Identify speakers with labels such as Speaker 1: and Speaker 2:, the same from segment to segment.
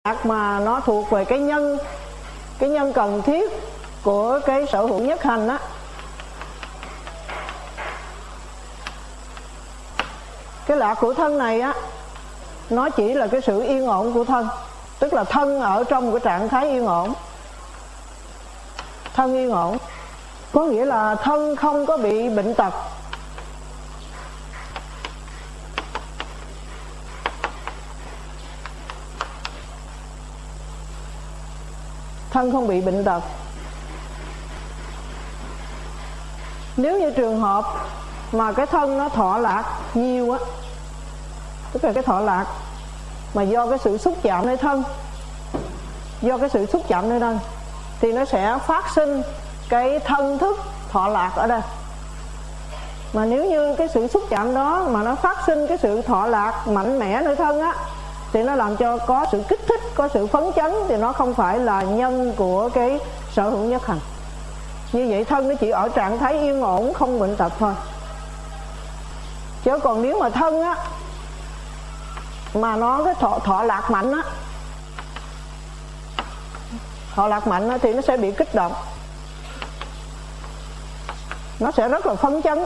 Speaker 1: mà nó thuộc về cái nhân cần thiết của cái sở hữu nhất hành á. Cái lạc của thân này á, nó chỉ là cái sự yên ổn của thân, tức là thân ở trong cái trạng thái yên ổn. Thân yên ổn có nghĩa là thân không có bị bệnh tật. Thân không bị bệnh tật. Nếu như trường hợp mà cái thân nó thọ lạc nhiều á, tức là cái thọ lạc mà do cái sự xúc chạm nơi thân, thì nó sẽ phát sinh cái thân thức thọ lạc ở đây. Mà nếu như cái sự xúc chạm đó mà nó phát sinh cái sự thọ lạc mạnh mẽ nơi thân á, thì nó làm cho có sự kích thích, có sự phấn chấn, thì nó không phải là nhân của cái sở hữu nhất hành. Như vậy thân nó chỉ ở trạng thái yên ổn, không bệnh tật thôi. Chứ còn nếu mà thân á mà nó cái thọ lạc mạnh á, thì nó sẽ bị kích động, nó sẽ rất là phấn chấn.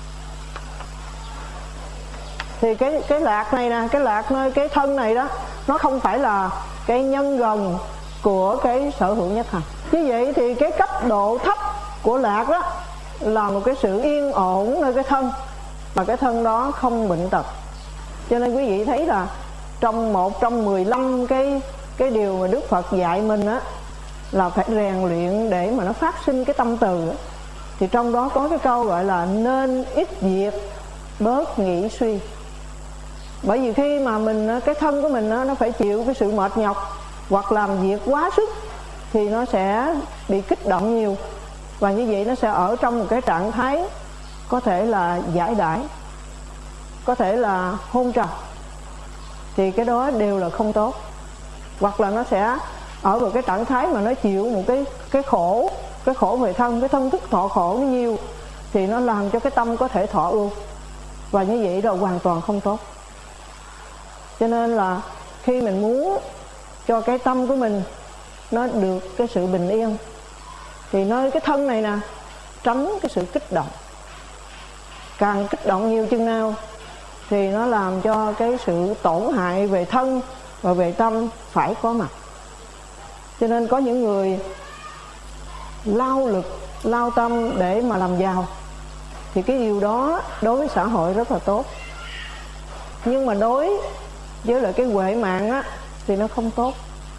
Speaker 1: Thì cái lạc này nè, cái lạc nơi cái thân này đó, nó không phải là cái nhân gần của cái sở hữu nhất hành. Như vậy thì cái cấp độ thấp của lạc đó là một cái sự yên ổn nơi cái thân, mà cái thân đó không bệnh tật. Cho nên quý vị thấy là trong 15 cái điều mà Đức Phật dạy mình á, là phải rèn luyện để mà nó phát sinh cái tâm từ á. Thì trong đó có cái câu gọi là nên ít việc bớt nghĩ suy. Bởi vì khi mà mình, cái thân của mình nó phải chịu cái sự mệt nhọc hoặc làm việc quá sức, thì nó sẽ bị kích động nhiều. Và như vậy nó sẽ ở trong một cái trạng thái có thể là giải đãi, có thể là hôn trầm. Thì cái đó đều là không tốt. Hoặc là nó sẽ ở một cái trạng thái mà nó chịu một cái khổ về thân, cái thân thức thọ khổ nó nhiều, thì nó làm cho cái tâm có thể thọ ưu. Và như vậy là hoàn toàn không tốt. Cho nên là khi mình muốn cho cái tâm của mình nó được cái sự bình yên, thì nơi cái thân này nè, tránh cái sự kích động. Càng kích động nhiều chừng nào thì nó làm cho cái sự tổn hại về thân và về tâm phải có mặt. Cho nên có những người lao lực, lao tâm để mà làm giàu, thì cái điều đó đối với xã hội rất là tốt. Nhưng mà đối với lại cái huệ mạng á, thì nó không tốt.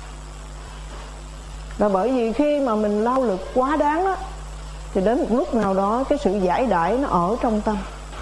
Speaker 1: Là bởi vì khi mà mình lao lực quá đáng á, thì đến một lúc nào đó cái sự giải đãi nó ở trong tâm.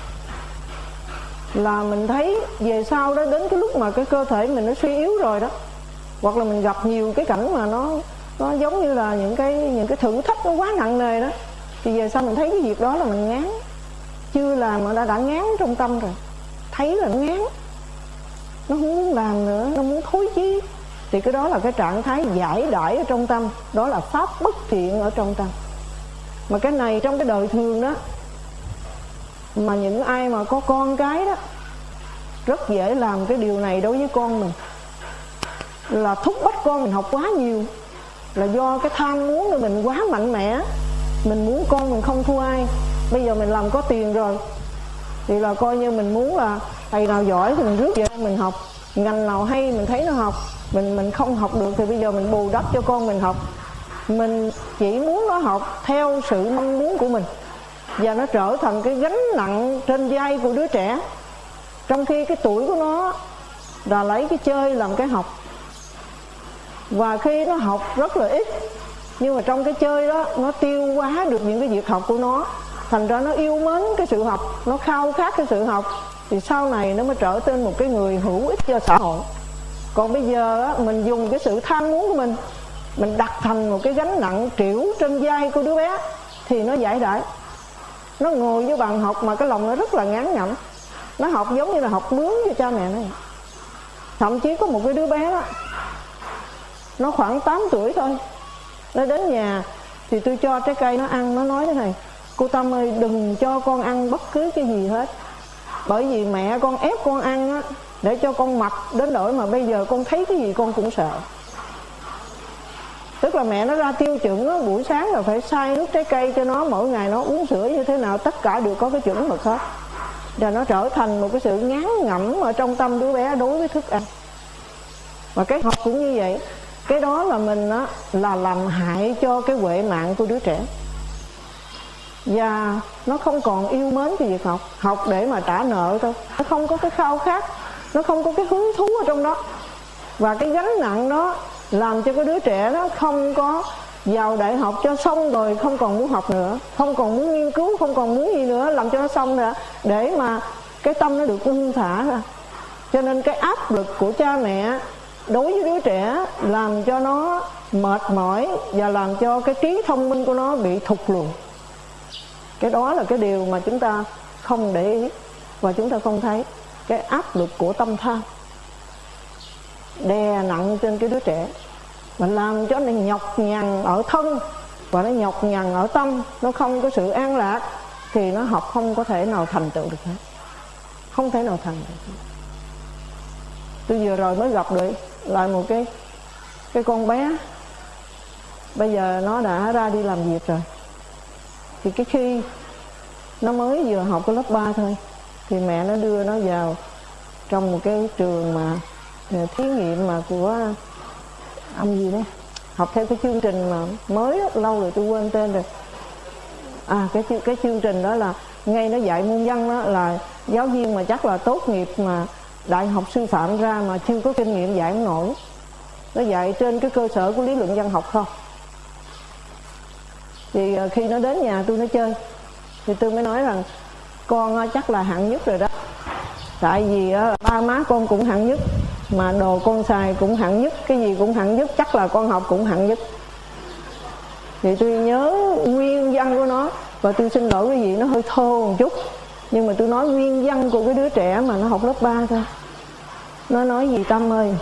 Speaker 1: Là mình thấy về sau đó, đến cái lúc mà cái cơ thể mình nó suy yếu rồi đó, hoặc là mình gặp nhiều cái cảnh mà nó giống như là những cái thử thách nó quá nặng nề đó, thì về sau mình thấy cái việc đó là mình ngán. Chưa làm mà đã ngán trong tâm rồi, thấy là nó ngán, nó không muốn làm nữa, nó muốn thối chí. Thì cái đó là cái trạng thái giải đãi ở trong tâm, đó là pháp bất thiện ở trong tâm. Mà cái này trong cái đời thường đó, mà những ai mà có con cái đó rất dễ làm cái điều này đối với con mình, là thúc bách con mình học quá nhiều, là do cái tham muốn của mình quá mạnh mẽ. Mình muốn con mình không thua ai. Bây giờ mình làm có tiền rồi thì là coi như mình muốn là thầy nào giỏi thì mình rước về mình học, ngành nào hay mình thấy nó học, mình không học được thì bây giờ mình bù đắp cho con mình học. Mình chỉ muốn nó học theo sự mong muốn của mình, và nó trở thành cái gánh nặng trên vai của đứa trẻ, trong khi cái tuổi của nó là lấy cái chơi làm cái học. Và khi nó học rất là ít, nhưng mà trong cái chơi đó nó tiêu hóa được những cái việc học của nó, thành ra nó yêu mến cái sự học, nó khao khát cái sự học, thì sau này nó mới trở thành một cái người hữu ích cho xã hội. Còn bây giờ á, mình dùng cái sự tham muốn của mình đặt thành một cái gánh nặng trĩu trên vai của đứa bé, thì nó giải đãi. Nó ngồi với bàn học mà cái lòng nó rất là ngán ngẩm. Nó học giống như là học mướn cho cha mẹ nó. Thậm chí có một cái đứa bé đó, nó khoảng 8 tuổi thôi, nó đến nhà thì tôi cho trái cây nó ăn. Nó nói thế này: cô Tâm ơi, đừng cho con ăn bất cứ cái gì hết, bởi vì mẹ con ép con ăn á, để cho con mập đến nỗi mà bây giờ con thấy cái gì con cũng sợ. Tức là mẹ nó ra tiêu chuẩn đó, buổi sáng là phải xay nước trái cây cho nó, mỗi ngày nó uống sữa như thế nào, tất cả đều có cái chuẩn mực hết. Và nó trở thành một cái sự ngán ngẩm ở trong tâm đứa bé đối với thức ăn. Và cái học cũng như vậy. Cái đó là mình á, là làm hại cho cái huệ mạng của đứa trẻ. Và nó không còn yêu mến cái việc học. Học để mà trả nợ thôi. Nó không có cái khao khát, nó không có cái hứng thú ở trong đó. Và cái gánh nặng đó làm cho cái đứa trẻ đó không có vào đại học cho xong rồi không còn muốn học nữa, không còn muốn nghiên cứu, không còn muốn gì nữa, làm cho nó xong nữa, để mà cái tâm nó được buông thả ra. Cho nên cái áp lực của cha mẹ đối với đứa trẻ làm cho nó mệt mỏi và làm cho cái trí thông minh của nó bị thụt lùi. Cái đó là cái điều mà chúng ta không để ý và chúng ta không thấy. Cái áp lực của tâm tham đè nặng trên cái đứa trẻ và làm cho nó nhọc nhằn ở thân và nó nhọc nhằn ở tâm, nó không có sự an lạc, thì nó học không có thể nào thành tựu được hết, không thể nào thành được hết. Tôi vừa rồi mới gặp được lại một cái con bé, bây giờ nó đã ra đi làm việc rồi. Thì cái khi nó mới vừa học cái lớp 3 thôi, thì mẹ nó đưa nó vào trong một cái trường mà thí nghiệm mà của ông gì đấy, học theo cái chương trình mà mới lâu rồi tôi quên tên rồi. Cái chương trình đó là ngay nó dạy môn văn đó, là giáo viên mà chắc là tốt nghiệp mà đại học sư phạm ra mà chưa có kinh nghiệm dạy không nổi. Nó dạy trên cái cơ sở của lý luận văn học không. Thì khi nó đến nhà tôi nó chơi, thì tôi mới nói rằng con chắc là hạng nhất rồi đó. Tại vì ba má con cũng hạng nhất, mà đồ con xài cũng hạng nhất, cái gì cũng hạng nhất, chắc là con học cũng hạng nhất. Thì tôi nhớ nguyên văn của nó, và tôi xin lỗi cái gì nó hơi thô một chút, nhưng mà tôi nói nguyên văn của cái đứa trẻ mà nó học lớp 3 thôi. Nó nói gì: Tâm ơi,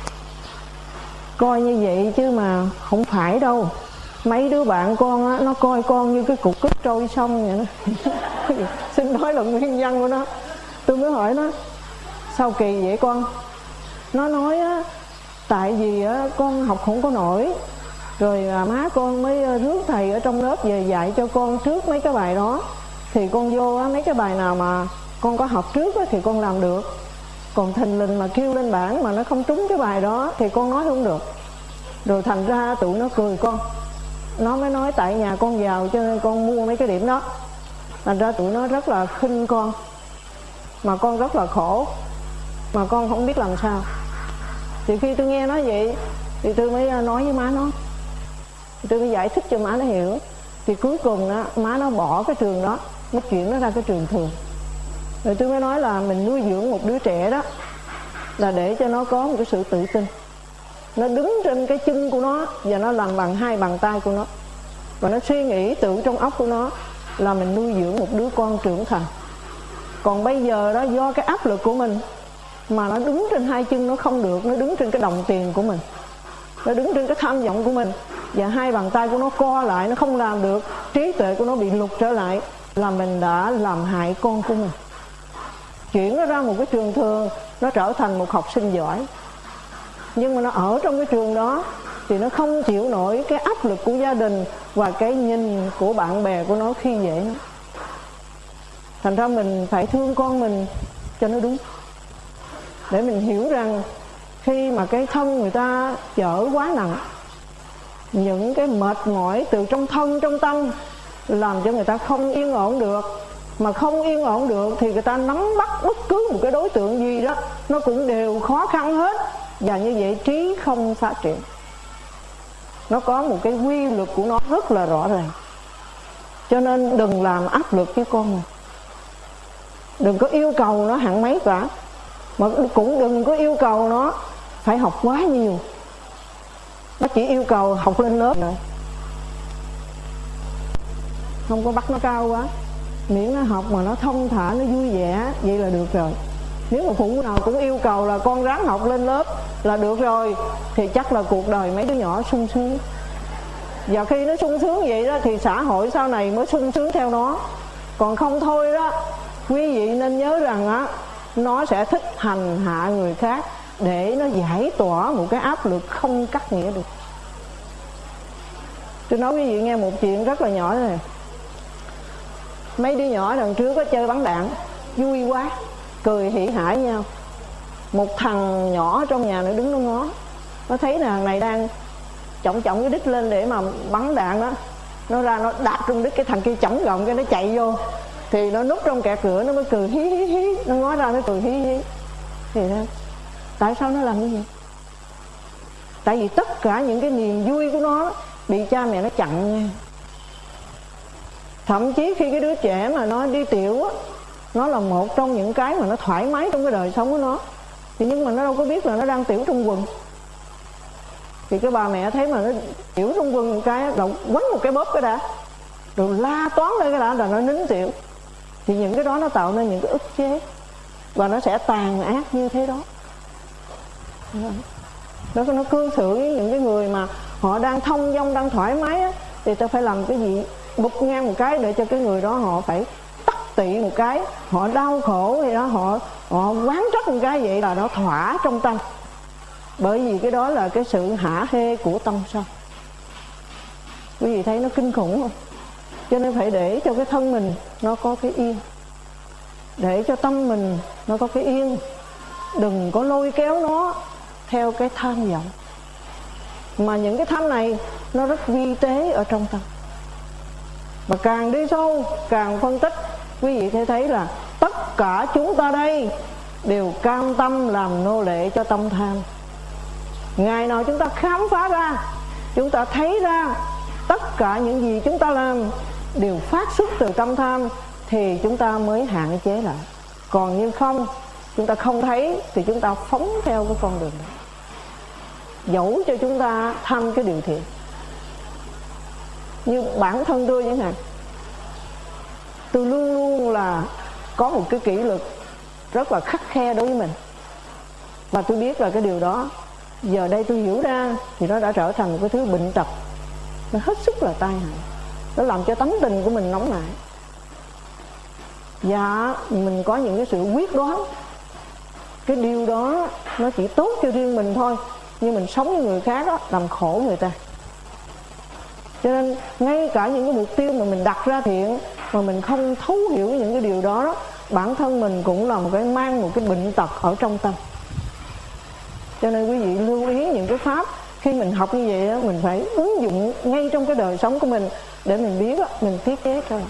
Speaker 1: coi như vậy chứ mà không phải đâu. Mấy đứa bạn con á, nó coi con như cái cục cứt trôi sông vậy đó. Xin nói là nguyên văn của nó. Tôi mới hỏi nó: sao kỳ vậy con? Nó nói á, tại vì á, con học không có nổi, rồi má con mới rước thầy ở trong lớp về dạy cho con trước mấy cái bài đó. Thì con vô á, mấy cái bài nào mà con có học trước á, thì con làm được. Còn thình lình mà kêu lên bảng mà nó không trúng cái bài đó thì con nói không được. Rồi thành ra tụi nó cười con. Nó mới nói tại nhà con giàu cho nên con mua mấy cái điểm đó. Thành ra tụi nó rất là khinh con, mà con rất là khổ, mà con không biết làm sao. Thì khi tôi nghe nói vậy thì tôi mới nói với má nó, tôi mới giải thích cho má nó hiểu. Thì cuối cùng đó, má nó bỏ cái trường đó, nó chuyển nó ra cái trường thường. Rồi tôi mới nói là mình nuôi dưỡng một đứa trẻ đó là để cho nó có một cái sự tự tin, nó đứng trên cái chân của nó và nó làm bằng hai bàn tay của nó, và nó suy nghĩ tự trong óc của nó là mình nuôi dưỡng một đứa con trưởng thành. Còn bây giờ đó, do cái áp lực của mình mà nó đứng trên hai chân nó không được, nó đứng trên cái đồng tiền của mình, nó đứng trên cái tham vọng của mình, và hai bàn tay của nó co lại, nó không làm được, trí tuệ của nó bị lụt trở lại, là mình đã làm hại con của mình. Chuyển nó ra một cái trường thường, nó trở thành một học sinh giỏi. Nhưng mà nó ở trong cái trường đó thì nó không chịu nổi cái áp lực của gia đình và cái nhìn của bạn bè của nó khi dễ nó. Thành ra mình phải thương con mình cho nó đúng, để mình hiểu rằng khi mà cái thân người ta chở quá nặng, những cái mệt mỏi từ trong thân, trong tâm làm cho người ta không yên ổn được. Mà không yên ổn được thì người ta nắm bắt bất cứ một cái đối tượng gì đó nó cũng đều khó khăn hết. Và như vậy trí không phát triển. Nó có một cái quy luật của nó rất là rõ ràng. Cho nên đừng làm áp lực với con mình. Đừng có yêu cầu nó hạng mấy cả, mà cũng đừng có yêu cầu nó phải học quá nhiều. Nó chỉ yêu cầu học lên lớp rồi, không có bắt nó cao quá, miễn nó học mà nó thông thả, nó vui vẻ, vậy là được rồi. Nếu mà phụ nào cũng yêu cầu là con ráng học lên lớp là được rồi, thì chắc là cuộc đời mấy đứa nhỏ sung sướng. Và khi nó sung sướng vậy đó thì xã hội sau này mới sung sướng theo nó. Còn không thôi đó, quý vị nên nhớ rằng á, nó sẽ thích hành hạ người khác để nó giải tỏa một cái áp lực không cắt nghĩa được. Tôi nói quý vị nghe một chuyện rất là nhỏ này. Mấy đứa nhỏ đằng trước có chơi bắn đạn, vui quá, cười hỉ hả với nhau. Một thằng nhỏ trong nhà nó đứng nó ngó, nó thấy là thằng này đang trọng cái đít lên để mà bắn đạn đó, nó ra nó đạp trong đít, cái thằng kia chổng gọng cái nó chạy vô, thì nó núp trong kẹt cửa, nó mới cười hí hí hí, nó ngó ra nó cười hí hí. Thì đó, tại sao nó làm như vậy? Tại vì tất cả những cái niềm vui của nó bị cha mẹ nó chặn nha. Thậm chí khi cái đứa trẻ mà nó đi tiểu á, nó là một trong những cái mà nó thoải mái trong cái đời sống của nó, thì nhưng mà nó đâu có biết là nó đang tiểu trong quần. Thì cái bà mẹ thấy mà nó tiểu trong quần một cái, rồi quánh một cái bóp cái đã, rồi la toán lên cái đã, rồi nó nín tiểu. Thì những cái đó nó tạo nên những cái ức chế, và nó sẽ tàn ác như thế đó. Nó cư xử với những cái người mà họ đang thông dong, đang thoải mái á, thì ta phải làm cái gì bục ngang một cái để cho cái người đó họ phải tắc tị một cái, họ đau khổ thì đó, họ oán trách một cái, vậy là nó thỏa trong tâm. Bởi vì cái đó là cái sự hả hê của tâm sân. Quý vị thấy nó kinh khủng không? Cho nên phải để cho cái thân mình nó có cái yên, để cho tâm mình nó có cái yên. Đừng có lôi kéo nó theo cái tham vọng. Mà những cái tham này nó rất vi tế ở trong tâm. Và càng đi sâu, càng phân tích, quý vị thấy là tất cả chúng ta đây đều cam tâm làm nô lệ cho tâm tham. Ngày nào chúng ta khám phá ra, chúng ta thấy ra tất cả những gì chúng ta làm đều phát xuất từ tâm tham, thì chúng ta mới hạn chế lại. Còn như không, chúng ta không thấy thì chúng ta phóng theo cái con đường đó, dẫu cho chúng ta tham cái điều thiện. Như bản thân tôi chẳng hạn, tôi luôn luôn là có một cái kỷ luật rất là khắt khe đối với mình. Và tôi biết là cái điều đó, giờ đây tôi hiểu ra, thì nó đã trở thành một cái thứ bệnh tật, nó hết sức là tai hại. Nó làm cho tánh tình của mình nóng nảy. Và mình có những cái sự quyết đoán, cái điều đó nó chỉ tốt cho riêng mình thôi, nhưng mình sống với người khác đó, làm khổ người ta. Cho nên ngay cả những cái mục tiêu mà mình đặt ra thiện mà mình không thấu hiểu những cái điều đó, bản thân mình cũng là mang một cái bệnh tật ở trong tâm. Cho nên quý vị lưu ý những cái pháp khi mình học như vậy đó, mình phải ứng dụng ngay trong cái đời sống của mình để mình biết đó, mình tiết chế thôi.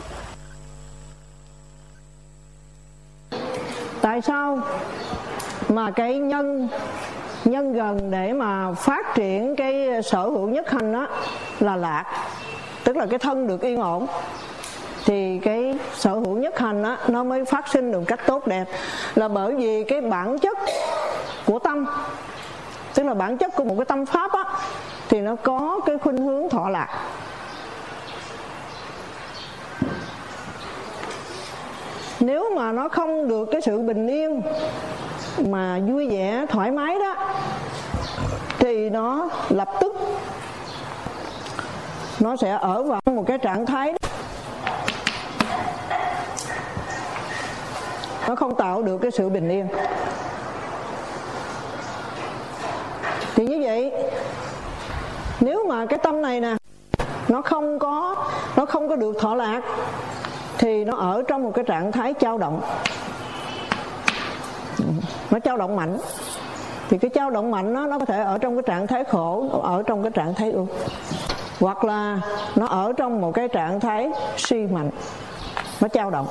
Speaker 1: Tại sao mà cái nhân gần để mà phát triển cái sở hữu nhất hành đó là lạc, tức là cái thân được yên ổn, thì cái sở hữu nhất hành đó nó mới phát sinh được cách tốt đẹp, là bởi vì cái bản chất của tâm, tức là bản chất của một cái tâm pháp á, thì nó có cái khuynh hướng thọ lạc. Nếu mà nó không được cái sự bình yên mà vui vẻ thoải mái đó, thì nó lập tức nó sẽ ở vào một cái trạng thái đó. Nó không tạo được cái sự bình yên. Thì như vậy, nếu mà cái tâm này nè nó không có được thọ lạc, thì nó ở trong một cái trạng thái dao động. Nó dao động mạnh. Thì cái dao động mạnh nó có thể ở trong cái trạng thái khổ, ở trong cái trạng thái ưu, hoặc là nó ở trong một cái trạng thái suy mạnh. Nó dao động.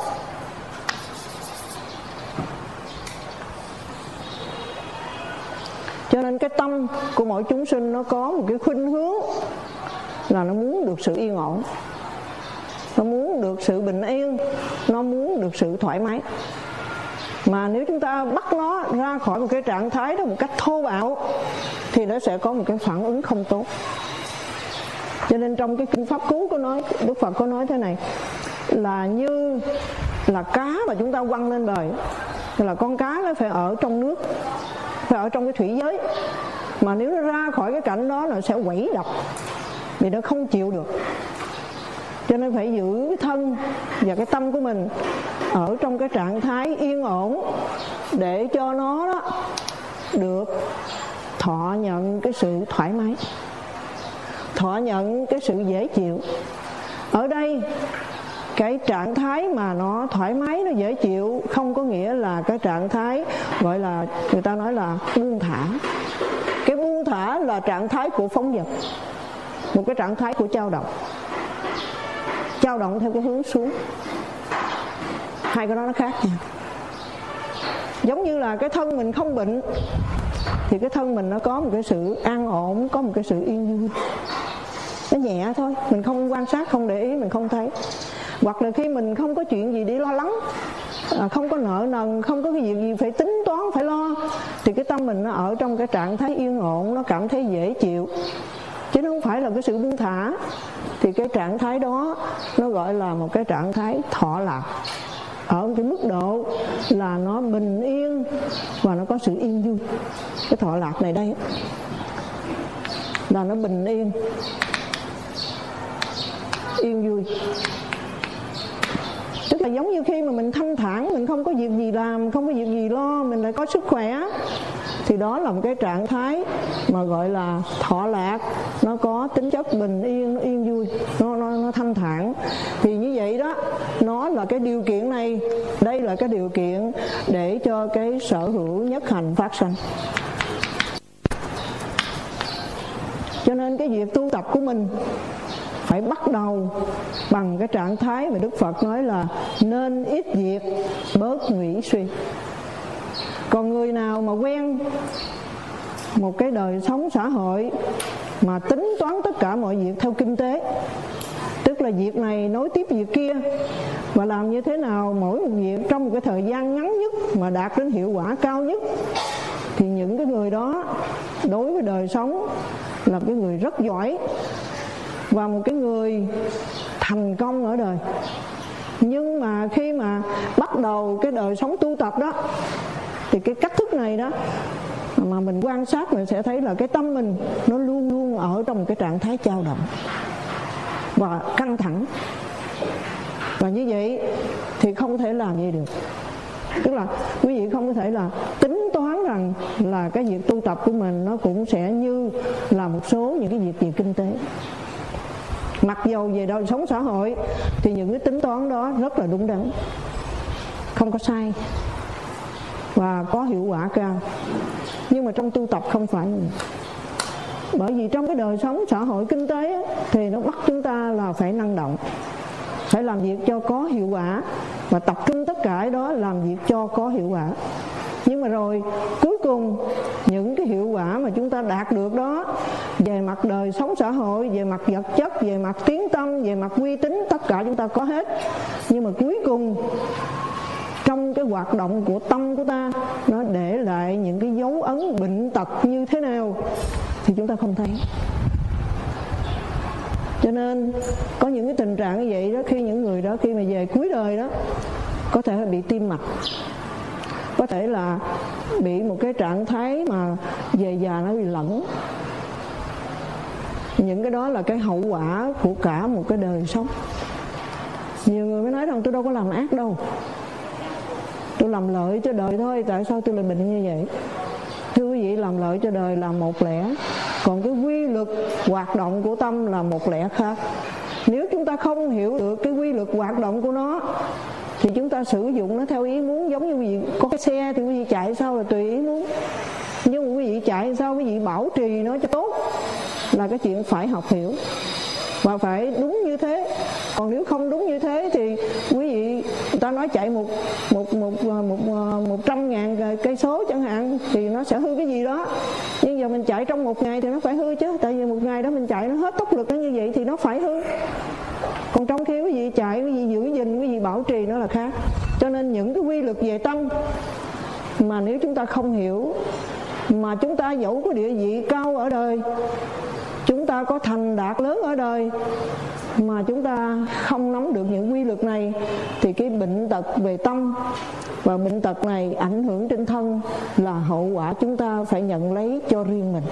Speaker 1: Cho nên cái tâm của mỗi chúng sinh nó có một cái khuynh hướng là nó muốn được sự yên ổn, nó muốn được sự bình yên, nó muốn được sự thoải mái. Mà nếu chúng ta bắt nó ra khỏi một cái trạng thái đó một cách thô bạo, thì nó sẽ có một cái phản ứng không tốt. Cho nên trong cái kinh Pháp Cú có nói, Đức Phật có nói thế này, là như là cá mà chúng ta quăng lên bờ, là con cá nó phải ở trong nước, phải ở trong cái thủy giới. Mà nếu nó ra khỏi cái cảnh đó nó sẽ quẩy đập, vì nó không chịu được. Cho nên phải giữ cái thân và cái tâm của mình ở trong cái trạng thái yên ổn, để cho nó đó được thọ nhận cái sự thoải mái. thọ nhận cái sự dễ chịu. Ở đây cái trạng thái mà nó thoải mái, nó dễ chịu không có nghĩa là cái trạng thái gọi là người ta nói là buông thả. Cái buông thả là trạng thái của phóng dật, một cái trạng thái của dao động. Dao động theo cái hướng xuống. Hai cái đó nó khác nhau. Giống như là cái thân mình không bệnh thì cái thân mình nó có một cái sự an ổn, có một cái sự yên vui. Nó nhẹ thôi, mình không quan sát, không để ý, mình không thấy. Hoặc là khi mình không có chuyện gì để lo lắng, không có nợ nần, không có cái việc gì phải tính toán, phải lo, thì cái tâm mình nó ở trong cái trạng thái yên ổn, nó cảm thấy dễ chịu, chứ nó không phải là cái sự buông thả. Thì cái trạng thái đó nó gọi là một cái trạng thái thọ lạc, ở cái mức độ là nó bình yên và nó có sự yên vui. Cái thọ lạc này đây là nó bình yên, yên vui. Tức là giống như khi mà mình thanh thản, mình không có việc gì làm, không có việc gì lo, mình lại có sức khỏe, thì đó là một cái trạng thái mà gọi là thọ lạc. Nó có tính chất bình yên, nó yên vui, nó thanh thản. Thì như vậy đó, nó là cái điều kiện này. Đây là cái điều kiện để cho cái sở hữu nhất hành phát sinh. Cho nên cái việc tu tập của mình phải bắt đầu bằng cái trạng thái mà Đức Phật nói là nên ít việc, bớt nghĩ suy. Còn người nào mà quen một cái đời sống xã hội mà tính toán tất cả mọi việc theo kinh tế, tức là việc này nối tiếp việc kia, và làm như thế nào mỗi một việc trong một cái thời gian ngắn nhất mà đạt đến hiệu quả cao nhất, thì những cái người đó đối với đời sống là cái người rất giỏi và một cái người thành công ở đời. Nhưng mà khi mà bắt đầu cái đời sống tu tập đó, thì cái cách thức này đó mà mình quan sát, mình sẽ thấy là cái tâm mình nó luôn luôn ở trong một cái trạng thái dao động và căng thẳng. Và như vậy thì không thể làm gì được. Tức là quý vị không có thể là tính toán rằng là cái việc tu tập của mình nó cũng sẽ như là một số những cái việc về kinh tế. Mặc dầu về đời sống xã hội thì những cái tính toán đó rất là đúng đắn, không có sai và có hiệu quả cao. Nhưng mà trong tu tập không phải như vậy. Bởi vì trong cái đời sống xã hội kinh tế á, thì nó bắt chúng ta là phải năng động, phải làm việc cho có hiệu quả và tập trung tất cả đó làm việc cho có hiệu quả. Nhưng mà rồi cuối cùng những cái hiệu quả mà chúng ta đạt được đó về mặt đời sống xã hội, về mặt vật chất, về mặt tiếng tâm, về mặt uy tín, tất cả chúng ta có hết. Nhưng mà cuối cùng trong cái hoạt động của tâm của ta, nó để lại những cái dấu ấn bệnh tật như thế nào thì chúng ta không thấy. Cho nên có những cái tình trạng như vậy đó, khi những người đó khi mà về cuối đời đó có thể là bị tim mạch, có thể là bị một cái trạng thái mà về già nó bị lẫn. Những cái đó là cái hậu quả của cả một cái đời sống. Nhiều người mới nói rằng tôi đâu có làm ác đâu, tôi làm lợi cho đời thôi, tại sao tôi lại bệnh như vậy? Thưa quý vị, làm lợi cho đời là một lẽ, còn cái quy luật hoạt động của tâm là một lẽ khác. Nếu chúng ta không hiểu được cái quy luật hoạt động của nó thì chúng ta sử dụng nó theo ý muốn. Giống như quý vị có cái xe thì quý vị chạy sao là tùy ý muốn, nhưng mà quý vị chạy sao quý vị bảo trì nó cho tốt là cái chuyện phải học hiểu và phải đúng như thế. Còn nếu không đúng như thế thì quý vị, người ta nói chạy 100.000 cây số chẳng hạn thì nó sẽ hư cái gì đó. Nhưng giờ mình chạy trong một ngày thì nó phải hư chứ, tại vì một ngày đó mình chạy nó hết tốc lực nó như vậy thì nó phải hư. Còn trong khi quý vị chạy, quý vị giữ gìn, quý vị bảo trì nó là khác. Cho nên những cái quy luật về tâm mà nếu chúng ta không hiểu, mà chúng ta dẫu có địa vị cao ở đời, chúng ta có thành đạt lớn ở đời, mà chúng ta không nắm được những quy luật này thì cái bệnh tật về tâm và bệnh tật này ảnh hưởng trên thân là hậu quả chúng ta phải nhận lấy cho riêng mình.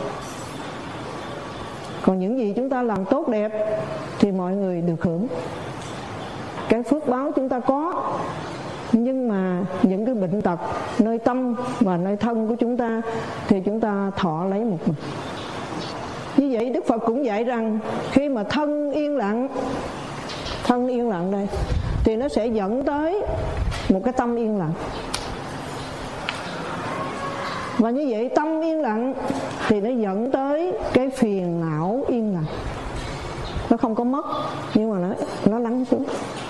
Speaker 1: Còn những gì chúng ta làm tốt đẹp thì mọi người được hưởng, cái phước báo chúng ta có. Nhưng mà những cái bệnh tật nơi tâm và nơi thân của chúng ta thì chúng ta thọ lấy một mình. Ví Như vậy Đức Phật cũng dạy rằng khi mà thân yên lặng đây thì nó sẽ dẫn tới một cái tâm yên lặng. Và như vậy tâm yên lặng thì nó dẫn tới cái phiền não yên lặng. Nó không có mất, nhưng mà nó lắng xuống.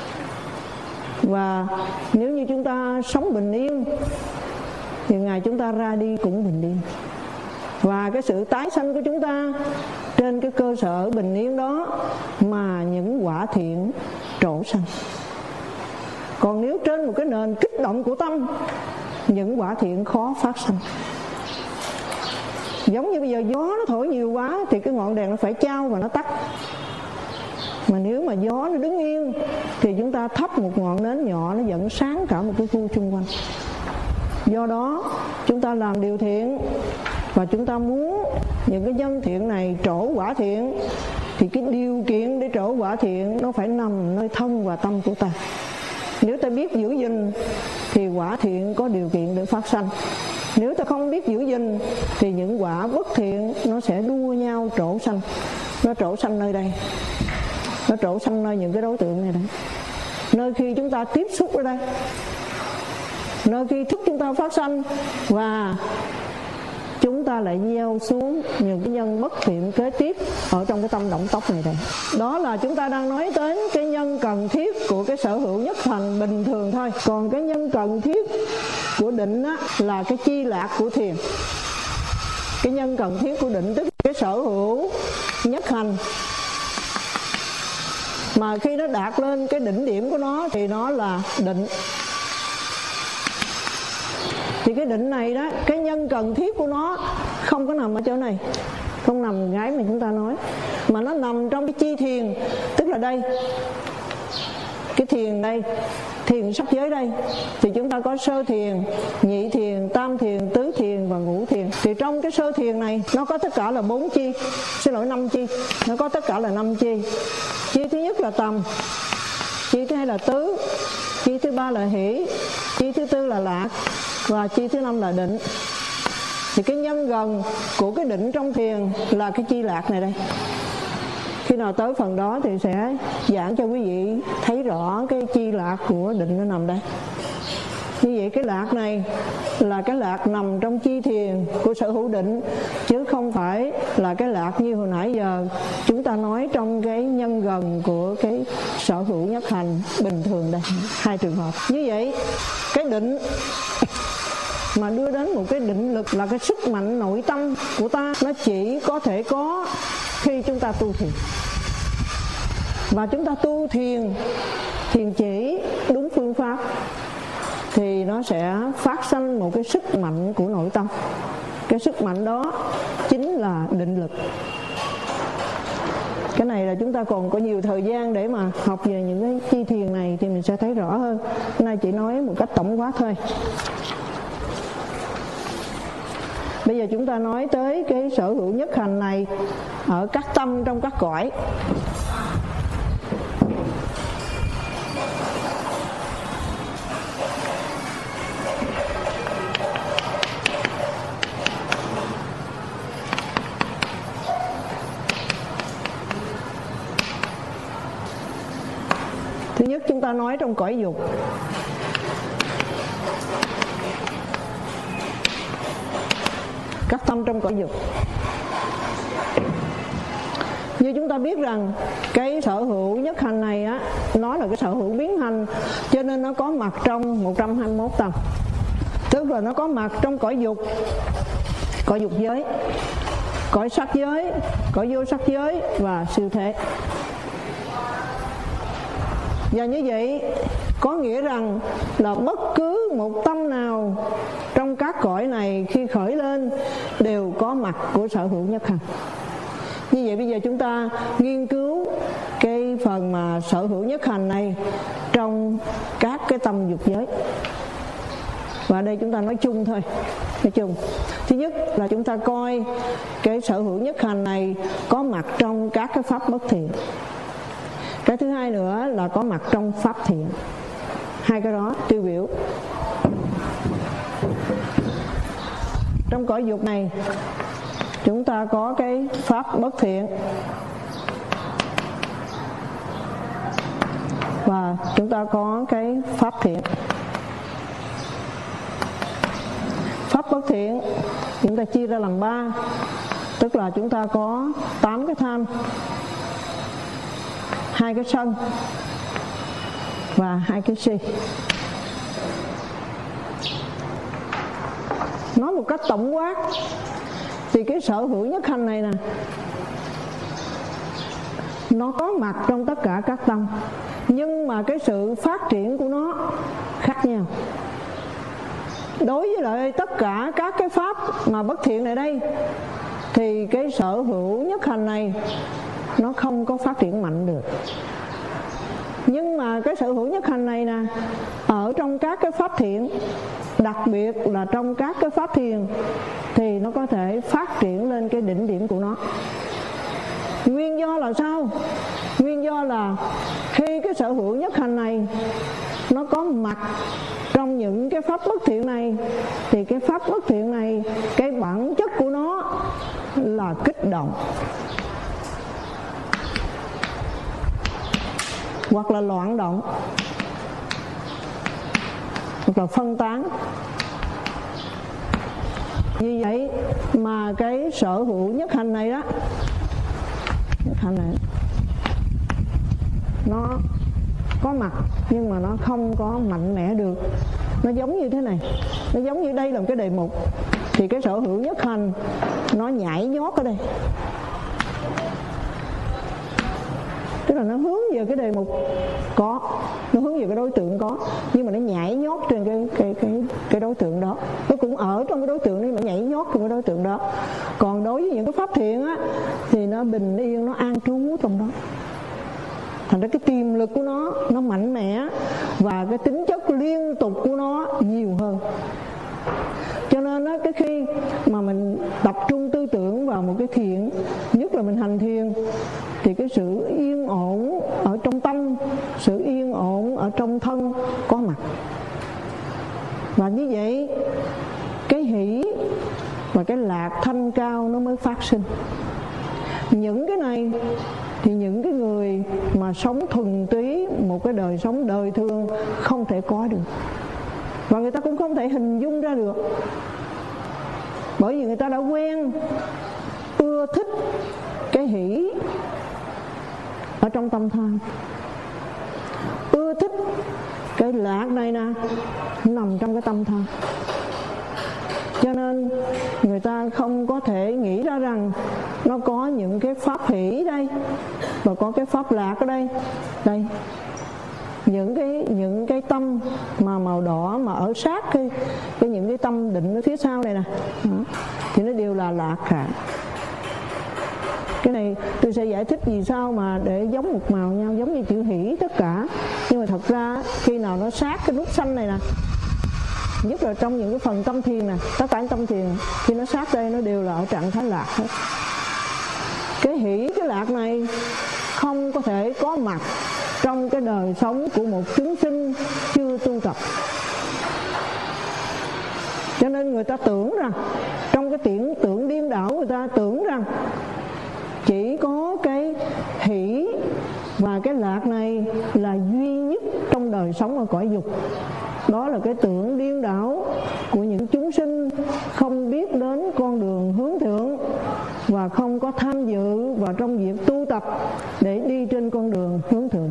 Speaker 1: Và nếu như chúng ta sống bình yên thì ngày chúng ta ra đi cũng bình yên. Và cái sự tái sanh của chúng ta trên cái cơ sở bình yên đó mà những quả thiện trổ sanh. Còn nếu trên một cái nền kích động của tâm, những quả thiện khó phát sanh. Giống như bây giờ gió nó thổi nhiều quá thì cái ngọn đèn nó phải chao và nó tắt. Mà nếu mà gió nó đứng yên thì chúng ta thắp một ngọn nến nhỏ, nó vẫn sáng cả một cái khu chung quanh. Do đó chúng ta làm điều thiện và chúng ta muốn những cái nhân thiện này trổ quả thiện, thì cái điều kiện để trổ quả thiện nó phải nằm nơi thân và tâm của ta. Nếu ta biết giữ gìn thì quả thiện có điều kiện để phát sanh. Nếu ta không biết giữ gìn thì những quả bất thiện nó sẽ đua nhau trổ sanh. Nó trổ sanh nơi đây, nó trổ sanh nơi những cái đối tượng này đây. Nơi khi chúng ta tiếp xúc ở đây, nơi khi thức chúng ta phát sanh, và chúng ta lại gieo xuống những cái nhân bất thiện kế tiếp ở trong cái tâm động tốc này đây. Đó là chúng ta đang nói đến cái nhân cần thiết của cái sở hữu nhất hành bình thường thôi. Còn cái nhân cần thiết của định á, là cái chi lạc của thiền. Cái nhân cần thiết của định tức là cái sở hữu nhất hành, mà khi nó đạt lên cái đỉnh điểm của nó thì nó là định. Thì cái định này đó, cái nhân cần thiết của nó không có nằm ở chỗ này, không nằm cái mà chúng ta nói, mà nó nằm trong cái chi thiền. Tức là đây, cái thiền đây, thiền sắc giới đây, thì chúng ta có sơ thiền, nhị thiền, tam thiền, tứ thiền và ngũ thiền. Thì trong cái sơ thiền này nó có tất cả là 4 chi, 5 chi. Nó có tất cả là 5 chi. Chi thứ nhất là tầm, chi thứ hai là tứ, chi thứ ba là hỷ, chi thứ tư là lạc, và chi thứ 5 là định. Thì cái nhân gần của cái định trong thiền là cái chi lạc này đây. Khi nào tới phần đó thì sẽ giảng cho quý vị thấy rõ cái chi lạc của định nó nằm đây. Như vậy cái lạc này là cái lạc nằm trong chi thiền của sở hữu định, chứ không phải là cái lạc như hồi nãy giờ chúng ta nói trong cái nhân gần của cái sở hữu nhất hành bình thường đây. Hai trường hợp. Như vậy cái định mà đưa đến một cái định lực là cái sức mạnh nội tâm của ta, nó chỉ có thể có khi chúng ta tu thiền. Và chúng ta tu thiền chỉ đúng phương pháp thì nó sẽ phát sanh một cái sức mạnh của nội tâm. Cái sức mạnh đó chính là định lực. Cái này là chúng ta còn có nhiều thời gian để mà học về những cái chi thiền này thì mình sẽ thấy rõ hơn. Hôm nay chỉ nói một cách tổng quát thôi. Bây giờ chúng ta nói tới cái sở hữu nhất hành này ở các tâm trong các cõi. Thứ nhất chúng ta nói trong cõi dục. Các tâm trong cõi dục. Như chúng ta biết rằng cái sở hữu nhất hành này á, nó là cái sở hữu biến hành, cho nên nó có mặt trong 121 tâm. Tức là nó có mặt trong cõi dục giới, cõi sắc giới, cõi vô sắc giới và siêu thế. Và như vậy có nghĩa rằng là bất cứ một tâm nào trong các cõi này khi khởi lên đều có mặt của sở hữu nhất hành. Như vậy bây giờ chúng ta nghiên cứu cái phần mà sở hữu nhất hành này trong các cái tâm dục giới. Và đây chúng ta nói chung thôi, nói chung. Thứ nhất là chúng ta coi cái sở hữu nhất hành này có mặt trong các cái pháp bất thiện. Cái thứ hai nữa là có mặt trong pháp thiện. Hai cái đó tiêu biểu. Trong cõi dục này chúng ta có cái pháp bất thiện, và chúng ta có cái pháp thiện. Pháp bất thiện chúng ta chia ra làm 3, tức là chúng ta có 8 cái tham, 2 cái sân và 2 cái si. Nói một cách tổng quát thì cái sở hữu nhất hành này nè, nó có mặt trong tất cả các tâm, nhưng mà cái sự phát triển của nó khác nhau. Đối với lại tất cả các cái pháp mà bất thiện này đây, thì cái sở hữu nhất hành này nó không có phát triển mạnh được. Nhưng mà cái sở hữu nhất hành này nè, ở trong các cái pháp thiện, đặc biệt là trong các cái pháp thiền, thì nó có thể phát triển lên cái đỉnh điểm của nó. Nguyên do là sao? Nguyên do là khi cái sở hữu nhất hành này nó có mặt trong những cái pháp bất thiện này, thì cái pháp bất thiện này, cái bản chất của nó là kích động, hoặc là loạn động, hoặc là phân tán. Vì vậy mà cái sở hữu nhất hành này đó, nhất hành này nó có mặt nhưng mà nó không có mạnh mẽ được. Nó giống như thế này, nó giống như đây là một cái đề mục, thì cái sở hữu nhất hành nó nhảy nhót ở đây, tức là nó hướng về cái đề mục có, nó hướng về cái đối tượng có, nhưng mà nó nhảy nhót trên cái đối tượng đó. Nó cũng ở trong cái đối tượng nhưng mà nhảy nhót trong cái đối tượng đó. Còn đối với những cái pháp thiện á, thì nó bình yên, nó an trú trong đó. Thành ra cái tiềm lực của nó mạnh mẽ, và cái tính chất liên tục của nó nhiều hơn. Cho nên á, cái khi mà mình tập trung tư tưởng vào một cái thiện, nhất là mình hành thiền, thì cái sự yên ổn ở trong tâm, sự yên ổn ở trong thân có mặt. Và như vậy cái hỷ và cái lạc thanh cao nó mới phát sinh. Những cái này thì những cái người mà sống thuần túy một cái đời sống đời thường không thể có được, và người ta cũng không thể hình dung ra được. Bởi vì người ta đã quen ưa thích cái hỷ ở trong tâm tham, ưa thích cái lạc này nè nằm trong cái tâm tham, cho nên người ta không có thể nghĩ ra rằng nó có những cái pháp hỷ đây và có cái pháp lạc ở đây. Đây, những cái tâm mà màu đỏ mà ở sát cái những cái tâm định ở phía sau này nè, thì nó đều là lạc cả. Cái này tôi sẽ giải thích vì sao mà để giống một màu nhau, giống như chữ hỷ tất cả. Nhưng mà thật ra khi nào nó sát cái nút xanh này nè, nhất là trong những cái phần tâm thiền nè, tất cả những tâm thiền khi nó sát đây nó đều là ở trạng thái lạc hết. Cái hỷ, cái lạc này không có thể có mặt trong cái đời sống của một chúng sinh chưa tu tập. Cho nên người ta tưởng rằng, trong cái tưởng điên đảo, người ta tưởng rằng chỉ có cái hỷ và cái lạc này là duy nhất trong đời sống ở cõi dục. Đó là cái tưởng điên đảo của những chúng sinh không biết đến con đường hướng thượng và không có tham dự vào trong việc tu tập để đi trên con đường hướng thượng.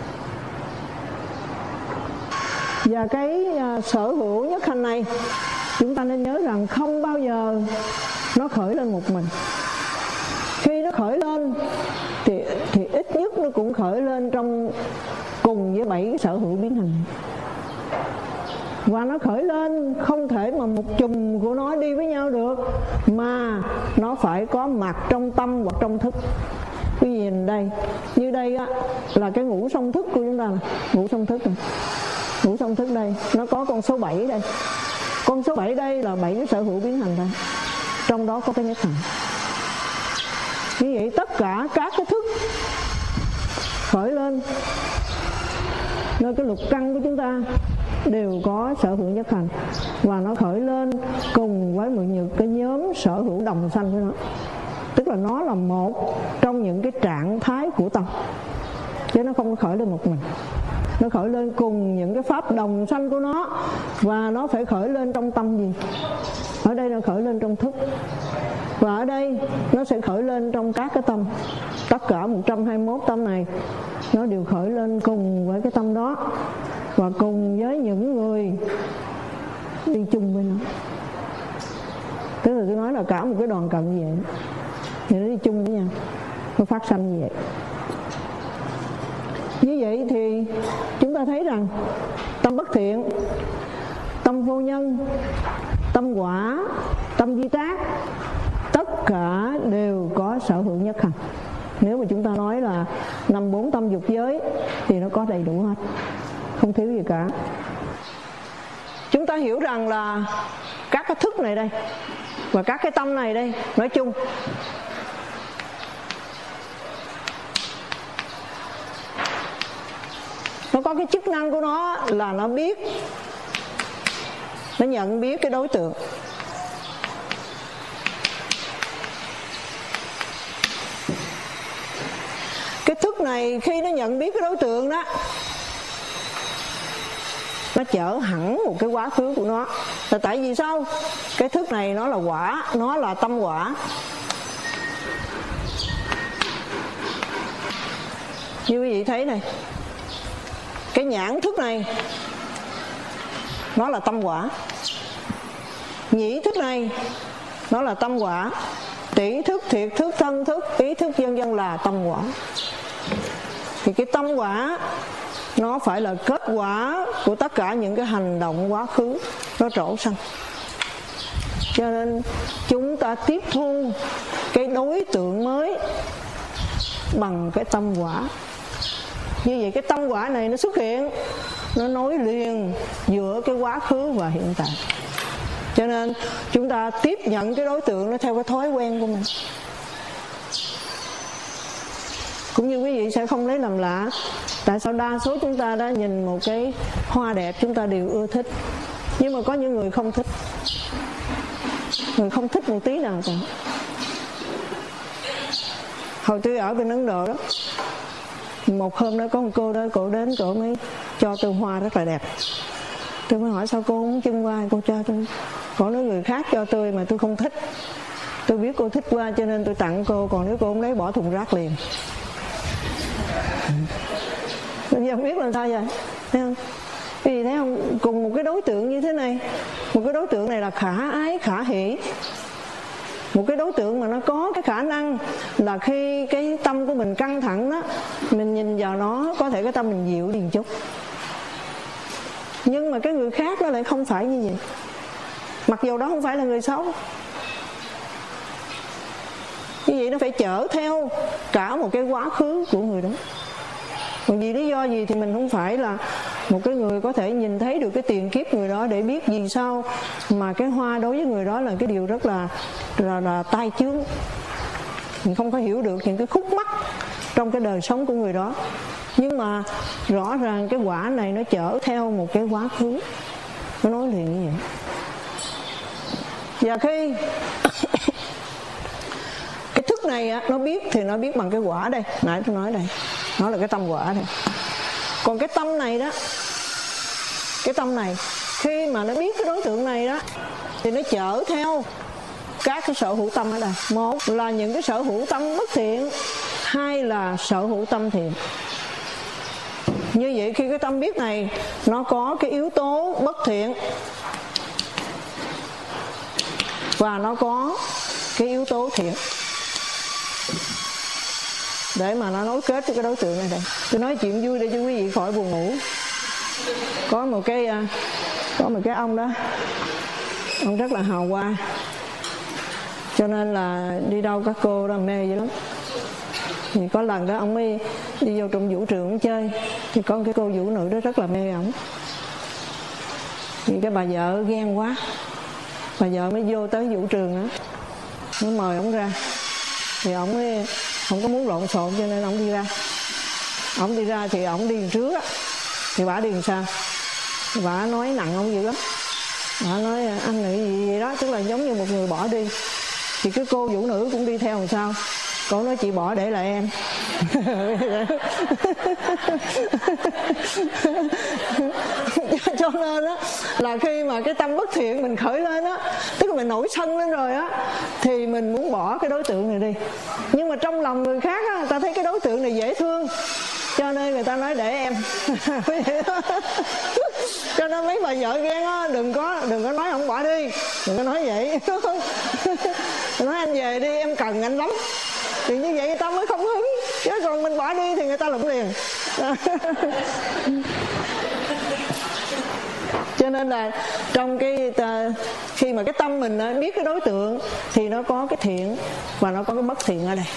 Speaker 1: Và cái sở hữu nhất hành này, chúng ta nên nhớ rằng không bao giờ nó khởi lên một mình. Khi nó khởi lên thì ít nhất nó cũng khởi lên trong cùng với 7 cái sở hữu biến hành. Và nó khởi lên không thể mà một chùm của nó đi với nhau được, mà nó phải có mặt trong tâm hoặc trong thức. Quý vị nhìn đây, như đây á, là cái ngũ song thức của chúng ta, ngũ song thức này. Ngũ song thức đây, nó có con số 7 đây. Con số 7 đây là 7 cái sở hữu biến hành đây. Trong đó có cái nhất hành. Như vậy tất cả các cái thức khởi lên nơi cái lục căn của chúng ta đều có sở hữu nhất hành, và nó khởi lên cùng với những cái nhóm sở hữu đồng sanh với nó. Tức là nó là một trong những cái trạng thái của tâm, chứ nó không có khởi lên một mình. Nó khởi lên cùng những cái pháp đồng sanh của nó, và nó phải khởi lên trong tâm gì? Ở đây nó khởi lên trong thức, và ở đây nó sẽ khởi lên trong các cái tâm. Tất cả 121 tâm này nó đều khởi lên cùng với cái tâm đó, và cùng với những người đi chung với nó. Tức là tôi nói là cả một cái đoàn cận như vậy, thì nó đi chung với nhau, nó phát sanh như vậy. Như vậy thì chúng ta thấy rằng tâm bất thiện, tâm vô nhân, tâm quả, tâm vi tác, tất cả đều có sở hữu nhất hành. Nếu mà chúng ta nói là 54 tâm dục giới thì nó có đầy đủ hết, không thiếu gì cả. Chúng ta hiểu rằng là các cái thức này đây và các cái tâm này đây nói chung nó có cái chức năng của nó là nó biết, nó nhận biết cái đối tượng. Cái thức này khi nó nhận biết cái đối tượng đó, nó chở hẳn một cái quá khứ của nó. Là tại vì sao? Cái thức này nó là quả, nó là tâm quả. Như quý vị thấy này, cái nhãn thức này nó là tâm quả, nhĩ thức này nó là tâm quả, tỷ thức, thiệt thức, thân thức, ý thức vân vân là tâm quả. Thì cái tâm quả nó phải là kết quả của tất cả những cái hành động quá khứ nó trổ sanh. Cho nên chúng ta tiếp thu cái đối tượng mới bằng cái tâm quả. Như vậy cái tâm quả này nó xuất hiện, nó nối liền giữa cái quá khứ và hiện tại. Cho nên chúng ta tiếp nhận cái đối tượng nó theo cái thói quen của mình. Cũng như quý vị sẽ không lấy làm lạ, tại sao đa số chúng ta đã nhìn một cái hoa đẹp chúng ta đều ưa thích, nhưng mà có những người không thích. Người không thích một tí nào cả. Hồi tôi ở bên Ấn Độ đó, một hôm đó có một cô đó, cô đến, cô mới cho tôi hoa rất là đẹp. Tôi mới hỏi sao cô không chưng hoa, cô cho tôi. Có nói người khác cho tôi mà tôi không thích. Tôi biết cô thích hoa cho nên tôi tặng cô, còn nếu cô không lấy bỏ thùng rác liền. Bây giờ không biết làm sao vậy, thấy không? Vì thấy không, cùng một cái đối tượng như thế này, một cái đối tượng này là khả ái, khả hỷ, một cái đối tượng mà nó có cái khả năng là khi cái tâm của mình căng thẳng đó, mình nhìn vào nó có thể cái tâm mình dịu liền chút. Nhưng mà cái người khác nó lại không phải như vậy, mặc dù đó không phải là người xấu. Như vậy nó phải chở theo cả một cái quá khứ của người đó. Còn vì lý do gì thì mình không phải là một cái người có thể nhìn thấy được cái tiền kiếp người đó để biết vì sao mà cái hoa đối với người đó là cái điều rất là tai chướng. Mình không có hiểu được những cái khúc mắc trong cái đời sống của người đó. Nhưng mà rõ ràng cái quả này nó chở theo một cái quá khứ, nó nói liền như vậy. Và khi cái thức này nó biết thì nó biết bằng cái quả đây, nãy tôi nói đây, nó là cái tâm quả đây. Còn cái tâm này đó, cái tâm này khi mà nó biết cái đối tượng này đó thì nó chở theo các cái sở hữu tâm ở đây. Một là những cái sở hữu tâm bất thiện, hai là sở hữu tâm thiện. Như vậy khi cái tâm biết này nó có cái yếu tố bất thiện và nó có cái yếu tố thiện để mà nó nối kết với cái đối tượng này đây. Tôi nói chuyện vui để cho quý vị khỏi buồn ngủ. Có một cái ông đó, ông rất là hào hoa, cho nên là đi đâu các cô đó mê vậy lắm. Thì có lần đó ông mới đi vô trong vũ trường chơi, thì có cái cô vũ nữ đó rất là mê ổng. Thì cái bà vợ ghen quá, bà vợ mới vô tới vũ trường đó, mới mời ổng ra. Thì ổng mới không có muốn lộn xộn cho nên ổng đi ra. Ổng đi ra thì ổng đi trước á, thì bả đi làm sao? Bà nói nặng ông dữ lắm. Bà nói anh nghĩ gì vậy đó, tức là giống như một người bỏ đi. Thì cái cô vũ nữ cũng đi theo làm sao. Cô nói chị bỏ để lại em. Cho nên á là khi mà cái tâm bất thiện mình khởi lên á, tức là mình nổi sân lên rồi á, thì mình muốn bỏ cái đối tượng này đi. Nhưng mà trong lòng người khác á, người ta thấy cái đối tượng này dễ thương, cho nên người ta nói để em. Cho nên mấy bà vợ ghen á, đừng có nói ông bỏ đi, đừng có nói vậy. Nói anh về đi, em cần anh lắm. Thì như vậy người ta mới không hứng. Chứ còn mình bỏ đi thì người ta lụm liền. Cho nên là trong cái khi mà cái tâm mình biết cái đối tượng thì nó có cái thiện và nó có cái bất thiện ở đây.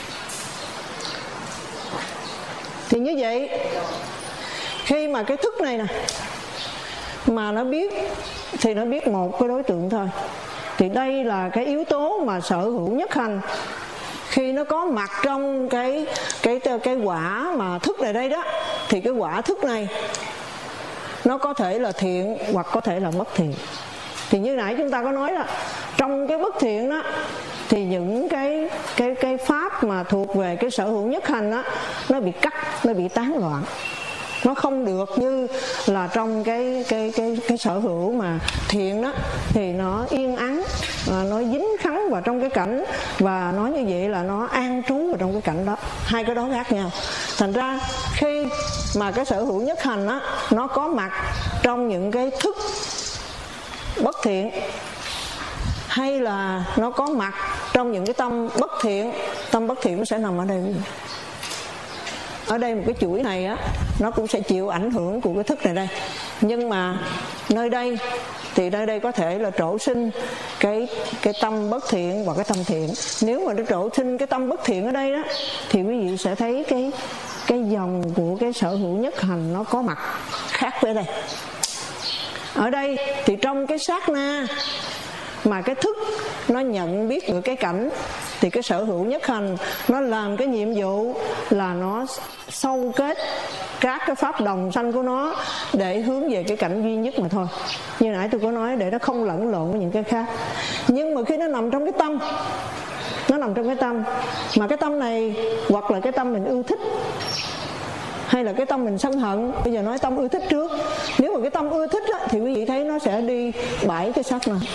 Speaker 1: Thì như vậy khi mà cái thức này nè mà nó biết thì nó biết một cái đối tượng thôi. Thì đây là cái yếu tố mà sở hữu nhất hành. Khi nó có mặt trong cái quả mà thức này đây đó, thì cái quả thức này nó có thể là thiện hoặc có thể là bất thiện. Thì như nãy chúng ta có nói là trong cái bất thiện đó thì những cái pháp mà thuộc về cái sở hữu nhất hành đó, nó bị cắt, nó bị tán loạn. Nó không được như là trong cái sở hữu mà thiện đó, thì nó yên ắng, nó dính khắng vào trong cái cảnh, và nói như vậy là nó an trú vào trong cái cảnh đó. Hai cái đó khác nhau. Thành ra khi mà cái sở hữu nhất hành đó, nó có mặt trong những cái thức bất thiện, hay là nó có mặt trong những cái tâm bất thiện, tâm bất thiện nó sẽ nằm ở đây. Ở đây một cái chuỗi này á, nó cũng sẽ chịu ảnh hưởng của cái thức này đây. Nhưng mà nơi đây thì nơi đây có thể là trổ sinh cái tâm bất thiện và cái tâm thiện. Nếu mà nó trổ sinh cái tâm bất thiện ở đây đó, thì quý vị sẽ thấy cái dòng của cái sở hữu nhất hành nó có mặt khác với đây. Ở đây thì trong cái sát na mà cái thức nó nhận biết được cái cảnh, thì cái sở hữu nhất hành nó làm cái nhiệm vụ là nó sâu kết các cái pháp đồng sanh của nó để hướng về cái cảnh duy nhất mà thôi. Như nãy tôi có nói, để nó không lẫn lộn với những cái khác. Nhưng mà khi nó nằm trong cái tâm, nó nằm trong cái tâm, mà cái tâm này hoặc là cái tâm mình ưa thích, hay là cái tâm mình sân hận. Bây giờ nói tâm ưa thích trước. Nếu mà cái tâm ưa thích á, thì quý vị thấy nó sẽ đi 7 cái sát na.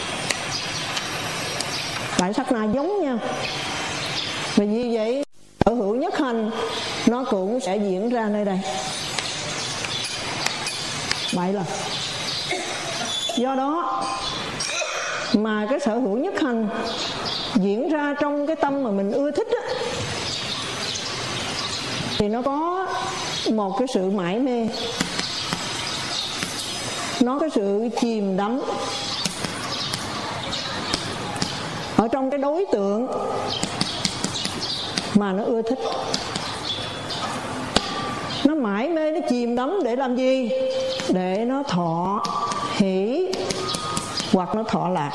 Speaker 1: 7 sát na giống nhau. Và vì vậy sở hữu nhất hành nó cũng sẽ diễn ra nơi đây 7 lần. Do đó mà cái sở hữu nhất hành diễn ra trong cái tâm mà mình ưa thích á, thì nó có một cái sự mải mê, nó có sự chìm đắm ở trong cái đối tượng mà nó ưa thích. Nó mải mê, nó chìm đắm để làm gì? Để nó thọ hỷ hoặc nó thọ lạc.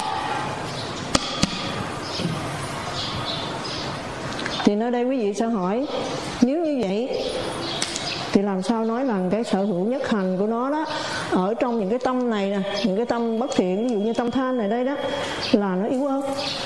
Speaker 1: Thì nơi đây quý vị sẽ hỏi, nếu như vậy thì làm sao nói rằng cái sở hữu nhất hành của nó đó, ở trong những cái tâm này nè, những cái tâm bất thiện, ví dụ như tâm than này đây đó, là nó yếu ớt.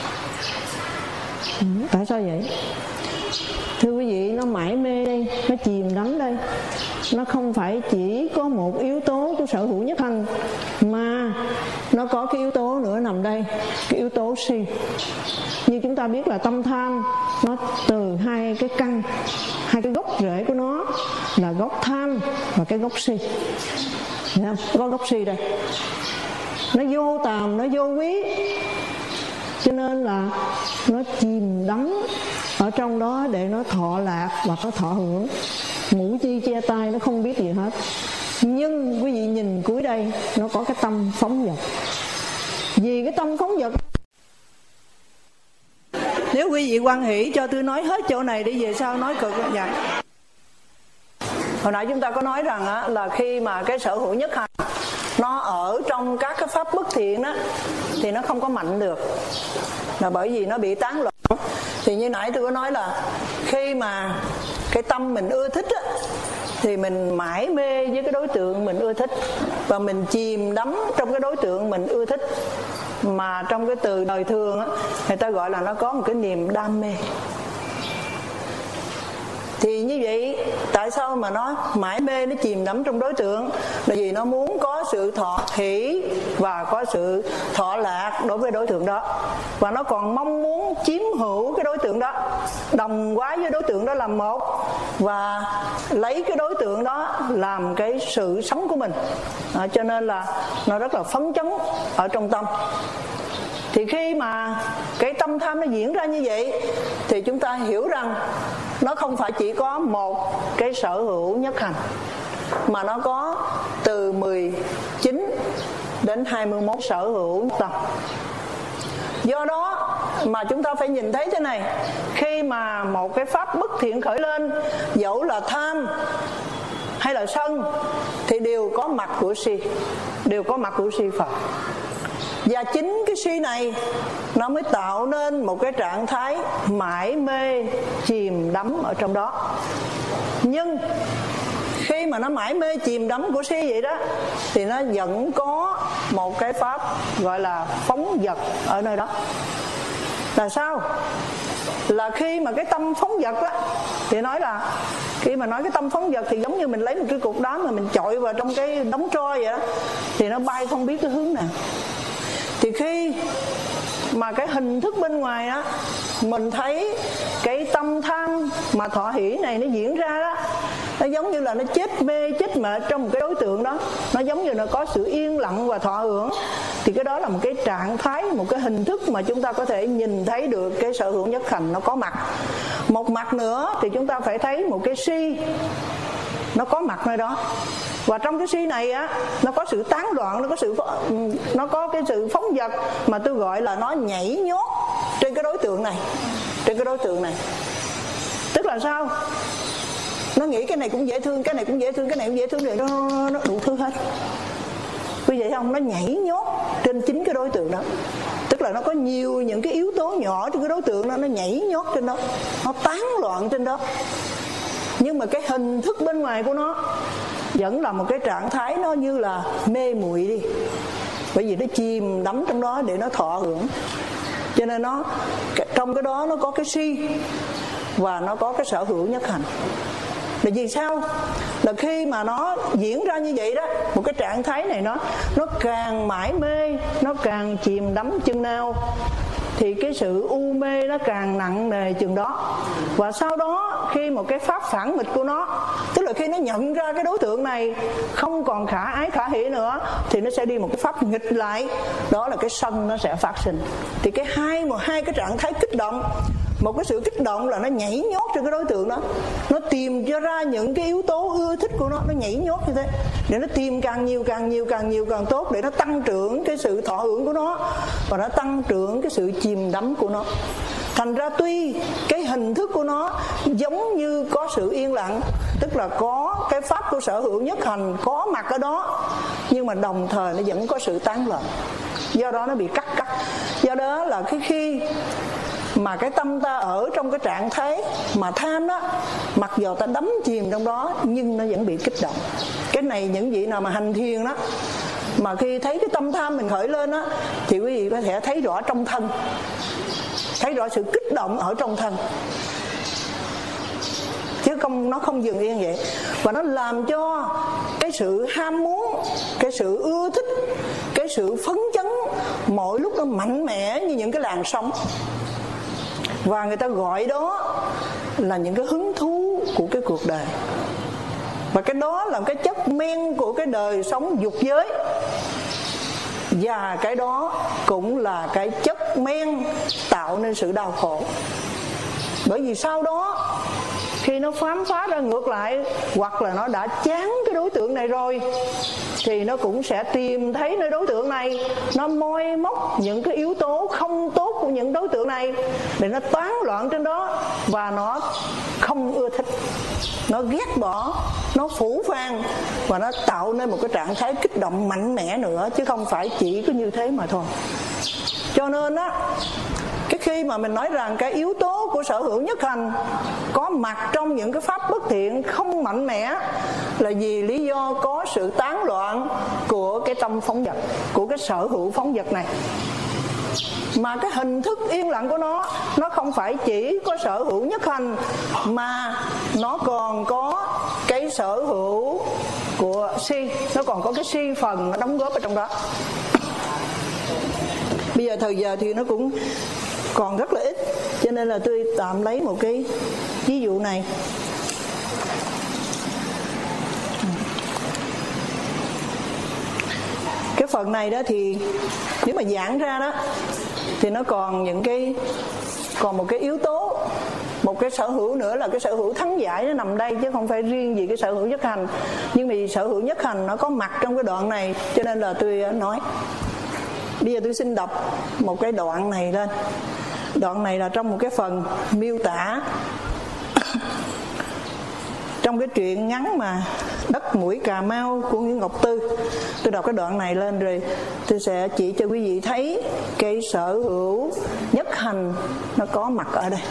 Speaker 1: Tại sao vậy? Thưa quý vị, nó mải mê đây, nó chìm đắm đây. Nó không phải chỉ có một yếu tố của sở hữu nhất hành, mà nó có cái yếu tố nữa nằm đây, cái yếu tố si. Như chúng ta biết là tâm tham nó từ hai cái căn, hai cái gốc rễ của nó là gốc tham và cái gốc si. Thấy không? Có gốc si đây. Nó vô tàm, nó vô quý, cho nên là nó chìm đắm ở trong đó để nó thọ lạc hoặc nó thọ hưởng. Ngũ chi che tay, nó không biết gì hết. Nhưng quý vị nhìn cuối đây, nó có cái tâm phóng dật. Vì cái tâm phóng dật, nếu quý vị hoan hỷ cho tôi nói hết chỗ này để về sau nói cực vậy. Hồi nãy chúng ta có nói rằng á, là khi mà cái sở hữu nhất hành nó ở trong các cái pháp bất thiện đó, thì nó không có mạnh được, là bởi vì nó bị tán loạn. Thì như nãy tôi có nói là khi mà
Speaker 2: cái tâm mình ưa thích á, thì mình mải mê với cái đối tượng mình ưa thích, và mình chìm đắm trong cái đối tượng mình ưa thích, mà trong cái từ đời thường á, người ta gọi là nó có một cái niềm đam mê. Thì như vậy tại sao mà nó mải mê, nó chìm đắm trong đối tượng? Là vì nó muốn có sự thọ hỷ và có sự thọ lạc đối với đối tượng đó, và nó còn mong muốn chiếm hữu cái đối tượng đó, đồng hóa với đối tượng đó làm một, và lấy cái đối tượng đó làm cái sự sống của mình. Cho nên là nó rất là phấn chấn ở trong tâm. Thì khi mà cái tâm tham nó diễn ra như vậy, thì chúng ta hiểu rằng nó không phải chỉ có một cái sở hữu nhất hành, mà nó có từ 19 đến 21 sở hữu tâm. Do đó mà chúng ta phải nhìn thấy thế này: khi mà một cái pháp bất thiện khởi lên, dẫu là tham hay là sân, thì đều có mặt của si, đều có mặt của si Phật. Và chính cái si này nó mới tạo nên một cái trạng thái mải mê chìm đắm ở trong đó. Nhưng khi mà nó mải mê chìm đắm của si vậy đó, thì nó vẫn có một cái pháp gọi là phóng dật ở nơi đó. Là sao? Là khi mà cái tâm phóng dật á, thì nói là khi mà nói cái tâm phóng dật thì giống như mình lấy một cái cục đá mà mình chọi vào trong cái đống tro vậy đó, thì nó bay không biết cái hướng nào. Thì khi mà cái hình thức bên ngoài á, mình thấy cái tâm tham mà thọ hỷ này nó diễn ra đó, nó giống như là nó chết mê chết mệt trong một cái đối tượng đó, nó giống như nó có sự yên lặng và thọ hưởng. Thì cái đó là một cái trạng thái, một cái hình thức mà chúng ta có thể nhìn thấy được cái sở hữu nhất hành nó có mặt. Một mặt nữa thì chúng ta phải thấy một cái si nó có mặt nơi đó. Và trong cái si này á, nó có sự tán loạn, nó có cái sự phóng dật mà tôi gọi là nó nhảy nhót trên cái đối tượng này, trên cái đối tượng này. Tức là sao? Nó nghĩ cái này cũng dễ thương, cái này cũng dễ thương, cái này cũng dễ thương, rồi nó đủ thứ hết. Quý vị không? Nó nhảy nhót trên chính cái đối tượng đó. Tức là nó có nhiều những cái yếu tố nhỏ trên cái đối tượng đó, nó nhảy nhót trên đó, nó tán loạn trên đó. Nhưng mà cái hình thức bên ngoài của nó vẫn là một cái trạng thái nó như là mê muội đi, bởi vì nó chìm đắm trong đó để nó thọ hưởng. Cho nên nó trong cái đó nó có cái si và nó có cái sở hữu nhất hành. Là vì sao? Là khi mà nó diễn ra như vậy đó, một cái trạng thái này nó càng mải mê, nó càng chìm đắm chừng nào, thì cái sự u mê nó càng nặng nề chừng đó. Và sau đó khi một cái pháp phản nghịch của nó, tức là khi nó nhận ra cái đối tượng này không còn khả ái khả hỷ nữa, thì nó sẽ đi một cái pháp nghịch lại, đó là cái sân nó sẽ phát sinh. Thì cái hai cái trạng thái kích động. Một cái sự kích động là nó nhảy nhót trên cái đối tượng đó, nó tìm cho ra những cái yếu tố ưa thích của nó nhảy nhót như thế, để nó tìm càng nhiều càng tốt, để nó tăng trưởng cái sự thọ hưởng của nó, và nó tăng trưởng cái sự chìm đắm của nó. Thành ra tuy cái hình thức của nó giống như có sự yên lặng, tức là có cái pháp của sở hữu nhất hành có mặt ở đó, nhưng mà đồng thời nó vẫn có sự tán loạn. Do đó nó bị cắt. Do đó là khi mà cái tâm ta ở trong cái trạng thái mà tham đó, mặc dù ta đắm chìm trong đó nhưng nó vẫn bị kích động. Cái này những vị nào mà hành thiền đó, mà khi thấy cái tâm tham mình khởi lên đó, thì quý vị có thể thấy rõ trong thân, thấy rõ sự kích động ở trong thân, chứ nó không dừng yên vậy. Và nó làm cho cái sự ham muốn, cái sự ưa thích, cái sự phấn chấn mỗi lúc nó mạnh mẽ như những cái làn sóng. Và người ta gọi đó là những cái hứng thú của cái cuộc đời. Và cái đó là cái chất men của cái đời sống dục giới. Và cái đó cũng là cái chất men tạo nên sự đau khổ. Bởi vì sau đó khi nó khám phá ra ngược lại, hoặc là nó đã chán cái đối tượng này rồi, thì nó cũng sẽ tìm thấy nơi đối tượng này, nó moi móc những cái yếu tố không tốt của những đối tượng này để nó tán loạn trên đó, và nó không ưa thích, nó ghét bỏ, nó phủ phàng, và nó tạo nên một cái trạng thái kích động mạnh mẽ nữa, chứ không phải chỉ có như thế mà thôi. Cho nên á, cái khi mà mình nói rằng cái yếu tố của sở hữu nhất hành có có mặt trong những cái pháp bất thiện không mạnh mẽ là vì lý do có sự tán loạn của cái tâm phóng dật, của cái sở hữu phóng dật này. Mà cái hình thức yên lặng của nó không phải chỉ có sở hữu nhất hành, mà nó còn có cái sở hữu của si, nó còn có cái si phần nó đóng góp ở trong đó. Bây giờ thời giờ thì nó cũng còn rất là ít, cho nên là tôi tạm lấy một cái ví dụ này. Cái phần này đó thì nếu mà giảng ra đó thì nó còn một cái yếu tố, một cái sở hữu nữa là cái sở hữu thắng giải, nó nằm đây chứ không phải riêng gì cái sở hữu nhất hành. Nhưng vì sở hữu nhất hành nó có mặt trong cái đoạn này cho nên là tôi nói. Bây giờ tôi xin đọc một cái đoạn này lên. Đoạn này là trong một cái phần miêu tả trong cái truyện ngắn mà Đất Mũi Cà Mau của Nguyễn Ngọc Tư. Tôi đọc cái đoạn này lên rồi tôi sẽ chỉ cho quý vị thấy cái sở hữu nhất hành nó có mặt ở đây.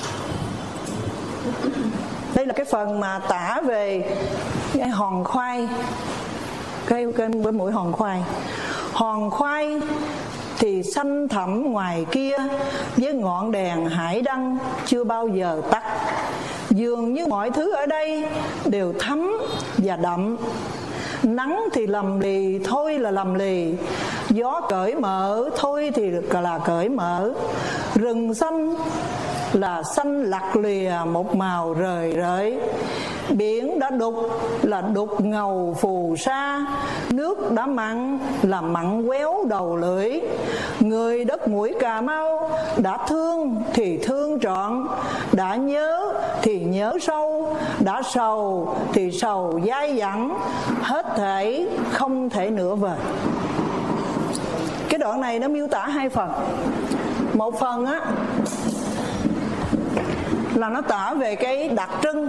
Speaker 2: Đây là cái phần mà tả về cái hòn khoai, cái mũi hòn khoai. Hòn khoai thì xanh thẳm ngoài kia với ngọn đèn hải đăng chưa bao giờ tắt. Dường như mọi thứ ở đây đều thấm và đậm. Nắng thì lầm lì, thôi là lầm lì. Gió cởi mở, thôi thì là cởi mở. Rừng xanh là xanh lặc lìa một màu rời rời. Biển đã đục là đục ngầu phù sa. Nước đã mặn là mặn quéo đầu lưỡi. Người Đất Mũi Cà Mau đã thương thì thương trọn, đã nhớ thì nhớ sâu, đã sầu thì sầu dai dẳng, hết thảy không thể nửa vời. Cái đoạn này nó miêu tả hai phần. Một phần á là nó tả về cái đặc trưng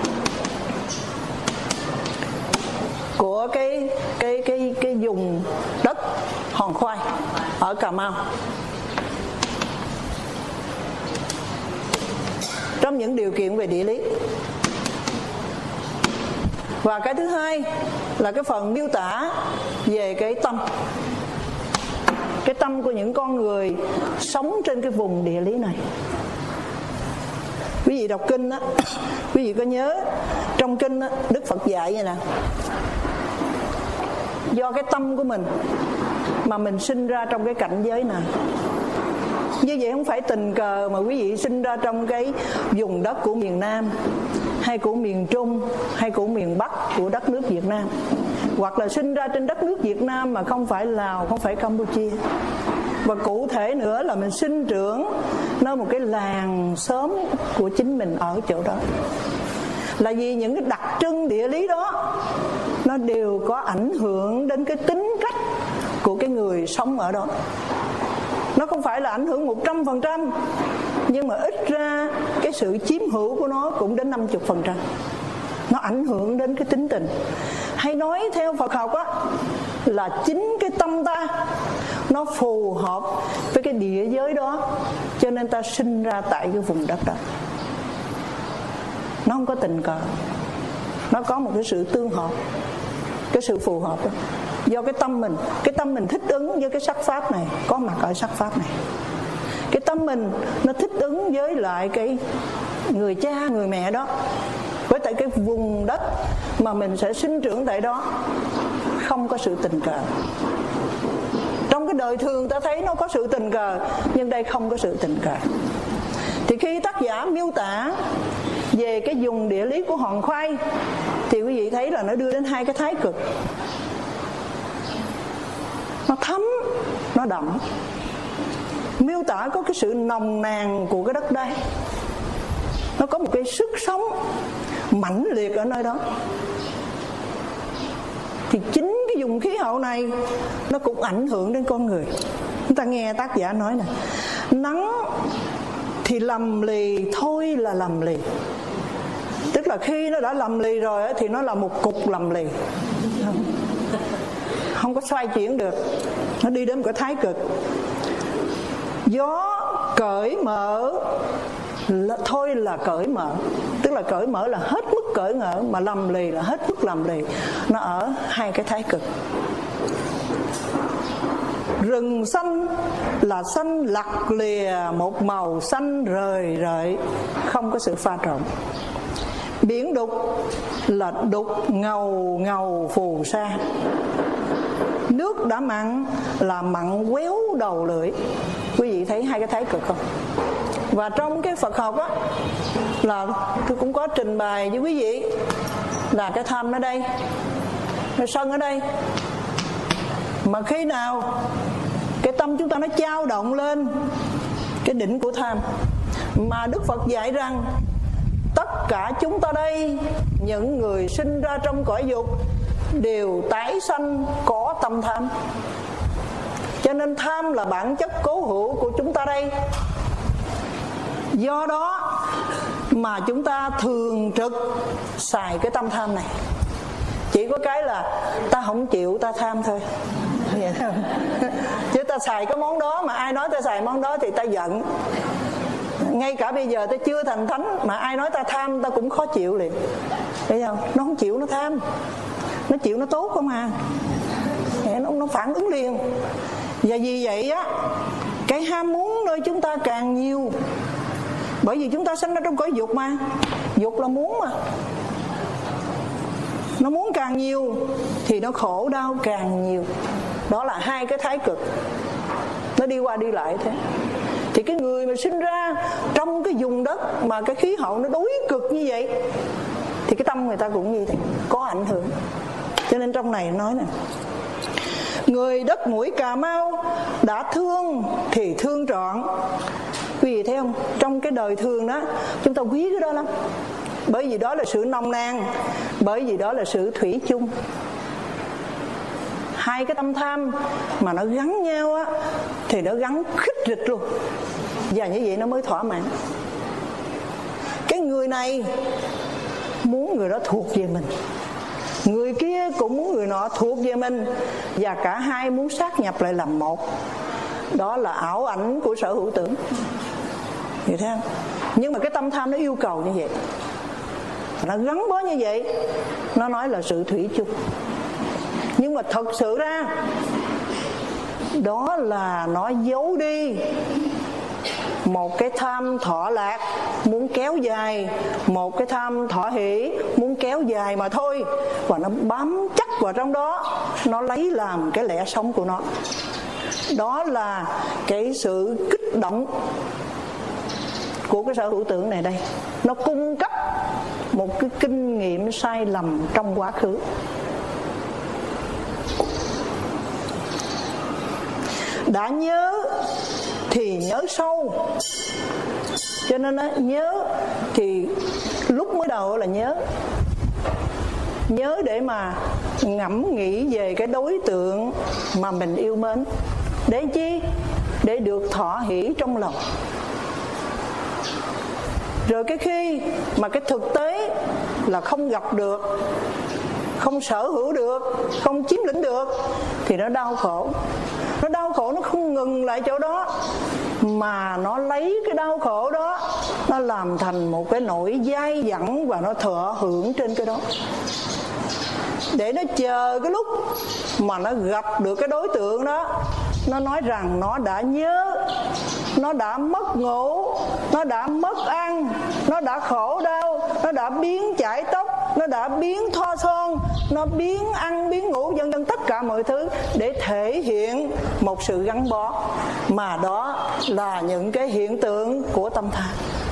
Speaker 2: của cái vùng đất hòn khoai ở Cà Mau. Trong những điều kiện về địa lý. Và cái thứ hai là cái phần miêu tả về cái tâm. Cái tâm của những con người sống trên cái vùng địa lý này. Quý vị đọc kinh á, quý vị có nhớ trong kinh á, Đức Phật dạy vậy nè: do cái tâm của mình mà mình sinh ra trong cái cảnh giới này. Như vậy không phải tình cờ mà quý vị sinh ra trong cái vùng đất của miền Nam, hay của miền Trung, hay của miền Bắc của đất nước Việt Nam, hoặc là sinh ra trên đất nước Việt Nam mà không phải Lào, không phải Campuchia. Và cụ thể nữa là mình sinh trưởng nơi một cái làng xóm của chính mình ở chỗ đó. Là vì những cái đặc trưng địa lý đó nó đều có ảnh hưởng đến cái tính cách của cái người sống ở đó. Nó không phải là ảnh hưởng 100%, nhưng mà ít ra cái sự chiếm hữu của nó cũng đến 50%. Nó ảnh hưởng đến cái tính tình. Hay nói theo Phật học á, là chính cái tâm ta nó phù hợp với cái địa giới đó, cho nên ta sinh ra tại cái vùng đất đó. Nó không có tình cờ, nó có một cái sự tương hợp, cái sự phù hợp đó. Do cái tâm mình thích ứng với cái sắc pháp này, có mặt ở sắc pháp này. Cái tâm mình nó thích ứng với lại cái người cha, người mẹ đó, với tại cái vùng đất mà mình sẽ sinh trưởng tại đó. Không có sự tình cờ. Trong cái đời thường ta thấy nó có sự tình cờ, nhưng đây không có sự tình cờ. Thì khi tác giả miêu tả về cái vùng địa lý của hòn khoai thì quý vị thấy là nó đưa đến hai cái thái cực. Nó thấm, nó đậm. Miêu tả có cái sự nồng nàn của cái đất đai. Nó có một cái sức sống mãnh liệt ở nơi đó. Thì chính cái vùng khí hậu này nó cũng ảnh hưởng đến con người. Chúng ta nghe tác giả nói nè: nắng thì lầm lì, thôi là lầm lì. Tức là khi nó đã lầm lì rồi thì nó là một cục lầm lì, không có xoay chuyển được. Nó đi đến một cái thái cực. Gió cởi mở thôi là cởi mở. Tức là cởi mở là hết mức cởi mở, mà lầm lì là hết mức lầm lì. Nó ở hai cái thái cực. Rừng xanh là xanh lặt lìa, một màu xanh rời rợi, không có sự pha trộn. Biển đục là đục ngầu ngầu phù sa. Nước đã mặn là mặn quéo đầu lưỡi. Quý vị thấy hai cái thái cực không? Và trong cái Phật học á, là tôi cũng có trình bày với quý vị là cái tham ở đây, cái sân ở đây. Mà khi nào cái tâm chúng ta nó dao động lên cái đỉnh của tham, mà Đức Phật dạy rằng tất cả chúng ta đây, những người sinh ra trong cõi dục, đều tái sanh có tâm tham. Cho nên tham là bản chất cố hữu của chúng ta đây. Do đó mà chúng ta thường trực xài cái tâm tham này. Chỉ có cái là ta không chịu, ta tham thôi. Chứ ta xài cái món đó, mà ai nói ta xài món đó thì ta giận. Ngay cả bây giờ ta chưa thành thánh, mà ai nói ta tham ta cũng khó chịu liền. Thấy không? Nó không chịu nó tham, nó chịu nó tốt không à. Nó phản ứng liền. Và vì vậy á, cái ham muốn nơi chúng ta càng nhiều. Bởi vì chúng ta sinh ra trong cõi dục mà. Dục là muốn mà. Nó muốn càng nhiều thì nó khổ đau càng nhiều. Đó là hai cái thái cực, nó đi qua đi lại thế. Thì cái người mà sinh ra trong cái vùng đất mà cái khí hậu nó đối cực như vậy, thì cái tâm người ta cũng như thế, có ảnh hưởng. Cho nên trong này nói nè, người đất mũi Cà Mau đã thương thì thương trọn. Quý vị thấy không? Trong cái đời thường đó, chúng ta quý cái đó lắm. Bởi vì đó là sự nồng nàn, bởi vì đó là sự thủy chung. Hai cái tâm tham mà nó gắn nhau á, thì nó gắn khích rịch luôn. Và như vậy nó mới thỏa mãn. Cái người này muốn người đó thuộc về mình, người kia cũng muốn người nọ thuộc về mình, và cả hai muốn sát nhập lại làm một. Đó là ảo ảnh của sở hữu tưởng. Hiểu thấy không? Nhưng mà cái tâm tham nó yêu cầu như vậy, nó gắn bó như vậy, nó nói là sự thủy chung. Nhưng mà thật sự ra đó là nó giấu đi một cái tham thọ lạc muốn kéo dài, một cái tham thọ hỷ muốn kéo dài mà thôi. Và nó bám chắc vào trong đó, nó lấy làm cái lẽ sống của nó. Đó là cái sự kích động của cái sở hữu tưởng này đây. Nó cung cấp một cái kinh nghiệm sai lầm trong quá khứ. Đã nhớ thì nhớ sâu. Cho nên đó, nhớ thì lúc mới đầu là nhớ để mà ngẫm nghĩ về cái đối tượng mà mình yêu mến. Để chi? Để được thọ hỷ trong lòng. Rồi cái khi mà cái thực tế là không gặp được, không sở hữu được, không chiếm lĩnh được, thì nó đau khổ. Nó đau khổ, nó không ngừng lại chỗ đó, mà nó lấy cái đau khổ đó, nó làm thành một cái nỗi dai dẳng, và nó thọ hưởng trên cái đó. Để nó chờ cái lúc mà nó gặp được cái đối tượng đó, nó nói rằng nó đã nhớ, nó đã mất ngủ, nó đã mất ăn, nó đã khổ đau, nó đã biến chải tóc, nó đã biến thoa son, nó biến ăn, biến ngủ, vân vân, tất cả mọi thứ để thể hiện một sự gắn bó. Mà đó là những cái hiện tượng của tâm tham.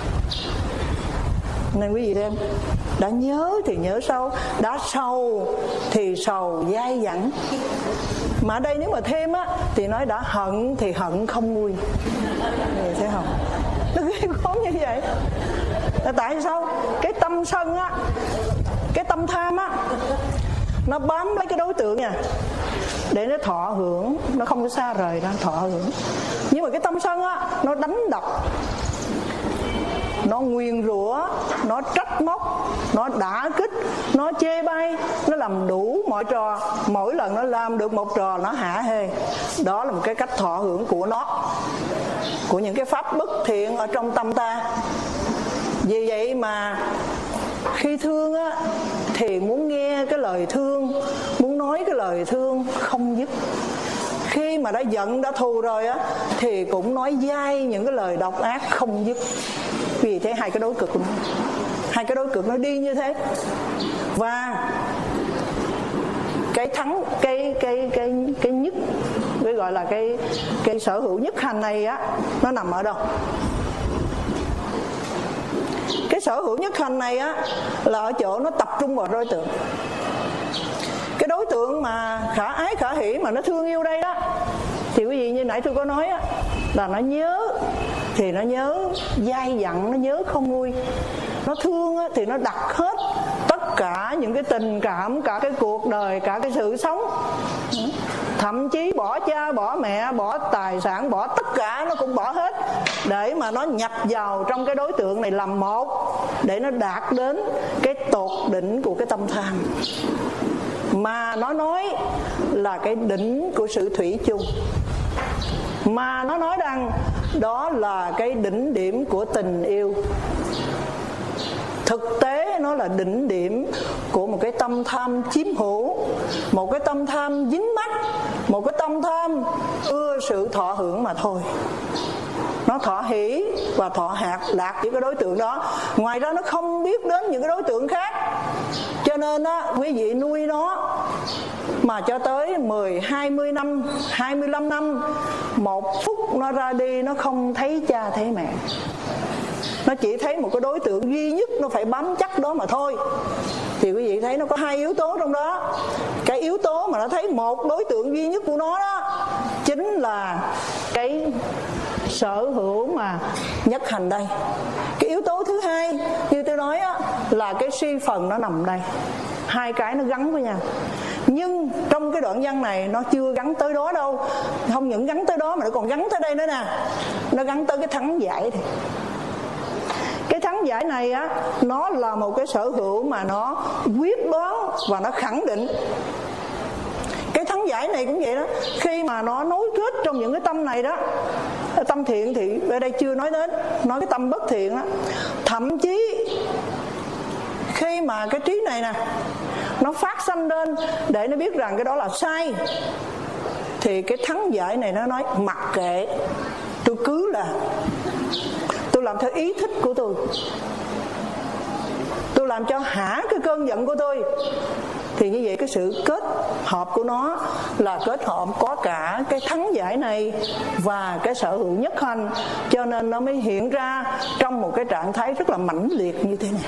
Speaker 2: Nên quý vị xem, đã nhớ thì nhớ sâu, đã sầu thì sầu dai dẳng. Mà ở đây nếu mà thêm á, thì nói đã hận thì hận không nguôi. Thấy không? Nó ghê gớm như vậy. Là tại sao? Cái tâm sân á, cái tâm tham á, nó bám lấy cái đối tượng nha, để nó thọ hưởng, nó không có xa rời ra thọ hưởng. Nhưng mà cái tâm sân á, nó đánh đập, nó nguyền rủa, nó trách móc, nó đả kích, nó chê bai, nó làm đủ mọi trò. Mỗi lần nó làm được một trò nó hả hê. Đó là một cái cách thọ hưởng của nó, của những cái pháp bất thiện ở trong tâm ta. Vì vậy mà khi thương á thì muốn nghe cái lời thương, muốn nói cái lời thương không dứt. Khi mà đã giận, đã thù rồi á thì cũng nói dai những cái lời độc ác không dứt. Vì thế hai cái đối cực nó, hai cái đối cực nó đi như thế. Và cái thắng, cái nhất, cái gọi là cái sở hữu nhất hành này á, nó nằm ở đâu? Cái sở hữu nhất hành này á là ở chỗ nó tập trung vào đối tượng. Cái đối tượng mà khả ái khả hỷ mà nó thương yêu đây đó, thì quý vị như nãy tôi có nói á, là nó nhớ thì nó nhớ dai dẳng, nó nhớ không nguôi. Nó thương á thì nó đặt hết tất cả những cái tình cảm, cả cái cuộc đời, cả cái sự sống, thậm chí bỏ cha, bỏ mẹ, bỏ tài sản, bỏ tất cả, nó cũng bỏ hết để mà nó nhập vào trong cái đối tượng này làm một, để nó đạt đến cái tột đỉnh của cái tâm tham, mà nó nói là cái đỉnh của sự thủy chung, mà nó nói rằng đó là cái đỉnh điểm của tình yêu. Thực tế nó là đỉnh điểm của một cái tâm tham chiếm hữu, một cái tâm tham dính mắc, một cái tâm tham ưa sự thọ hưởng mà thôi. Nó thọ hỷ và thọ lạc với cái đối tượng đó. Ngoài ra nó không biết đến những cái đối tượng khác. Cho nên á, quý vị nuôi nó mà cho tới 10, 20 năm, 25 năm, một phút nó ra đi nó không thấy cha thấy mẹ. Nó chỉ thấy một cái đối tượng duy nhất, nó phải bám chắc đó mà thôi. Thì quý vị thấy nó có hai yếu tố trong đó. Cái yếu tố mà nó thấy một đối tượng duy nhất của nó đó chính là cái sở hữu mà nhất hành đây. Cái yếu tố thứ hai như tôi nói á, là cái suy phần nó nằm đây. Hai cái nó gắn với nhau. Nhưng trong cái đoạn văn này nó chưa gắn tới đó đâu. Không những gắn tới đó mà nó còn gắn tới đây nữa nè. Nó gắn tới cái thắng giải thì. Cái thắng giải này á, nó là một cái sở hữu mà nó quyết đoán và nó khẳng định. Cái thắng giải này cũng vậy đó. Khi mà nó nối kết trong những cái tâm này đó, tâm thiện thì ở đây chưa nói đến, nói cái tâm bất thiện đó. Thậm chí khi mà cái trí này nè, nó phát sanh lên để nó biết rằng cái đó là sai, thì cái thắng giải này nó nói mặc kệ, tôi cứ là tôi làm theo ý thích của tôi làm cho hả cái cơn giận của tôi. Thì như vậy cái sự kết hợp của nó là kết hợp có cả cái thắng giải này và cái sở hữu nhất hành, cho nên nó mới hiện ra trong một cái trạng thái rất là mãnh liệt như thế này.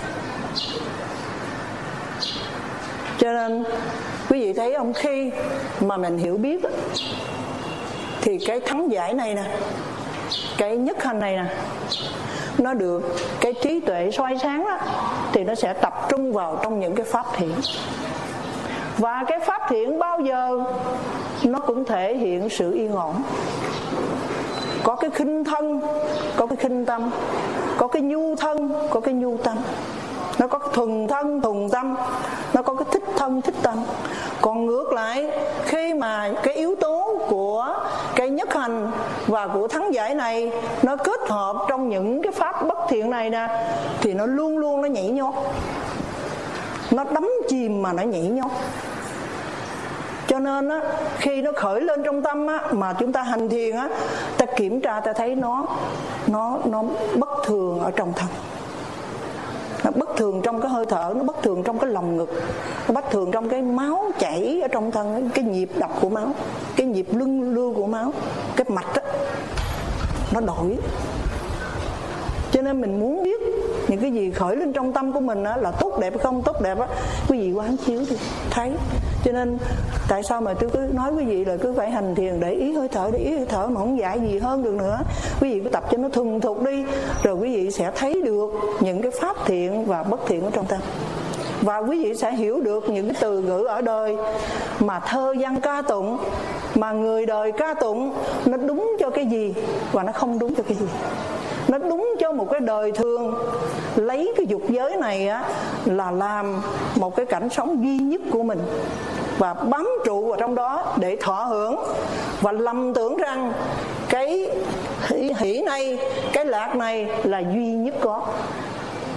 Speaker 2: Cho nên quý vị thấy không, khi mà mình hiểu biết thì cái thắng giải này nè, cái nhất hành này nè, nó được cái trí tuệ soi sáng đó, thì nó sẽ tập trung vào trong những cái pháp thiện. Và cái pháp thiện bao giờ nó cũng thể hiện sự yên ổn. Có cái khinh thân, có cái khinh tâm, có cái nhu thân, có cái nhu tâm. Nó có thuần thân, thuần tâm, nó có cái thích thân, thích tâm. Còn ngược lại, khi mà cái yếu tố của cái nhất hành và của thắng giải này nó kết hợp trong những cái pháp bất thiện này nè, thì nó luôn luôn nó nhảy nhót, nó đắm chìm mà nó nhảy nhót. Cho nên á, khi nó khởi lên trong tâm á, mà chúng ta hành thiền á, ta kiểm tra ta thấy nó bất thường ở trong thân. Nó bất thường trong cái hơi thở, nó bất thường trong cái lồng ngực, nó bất thường trong cái máu chảy ở trong thân, cái nhịp đập của máu, cái nhịp luân lưu của máu, cái mạch á, nó đổi. Cho nên mình muốn biết những cái gì khởi lên trong tâm của mình á, là tốt đẹp hay không tốt đẹp á, quý vị quán chiếu thì thấy. Cho nên tại sao mà tôi cứ nói quý vị là cứ phải hành thiền để ý hơi thở, để ý hơi thở mà không dạy gì hơn được nữa. Quý vị cứ tập cho nó thuần thục đi, rồi quý vị sẽ thấy được những cái pháp thiện và bất thiện ở trong tâm. Và quý vị sẽ hiểu được những cái từ ngữ ở đời mà thơ văn ca tụng, mà người đời ca tụng, nó đúng cho cái gì và nó không đúng cho cái gì. Nó đúng cho một cái đời thường, lấy cái dục giới này á là làm một cái cảnh sống duy nhất của mình và bám trụ vào trong đó để thọ hưởng, và lầm tưởng rằng cái hỷ này, cái lạc này là duy nhất có.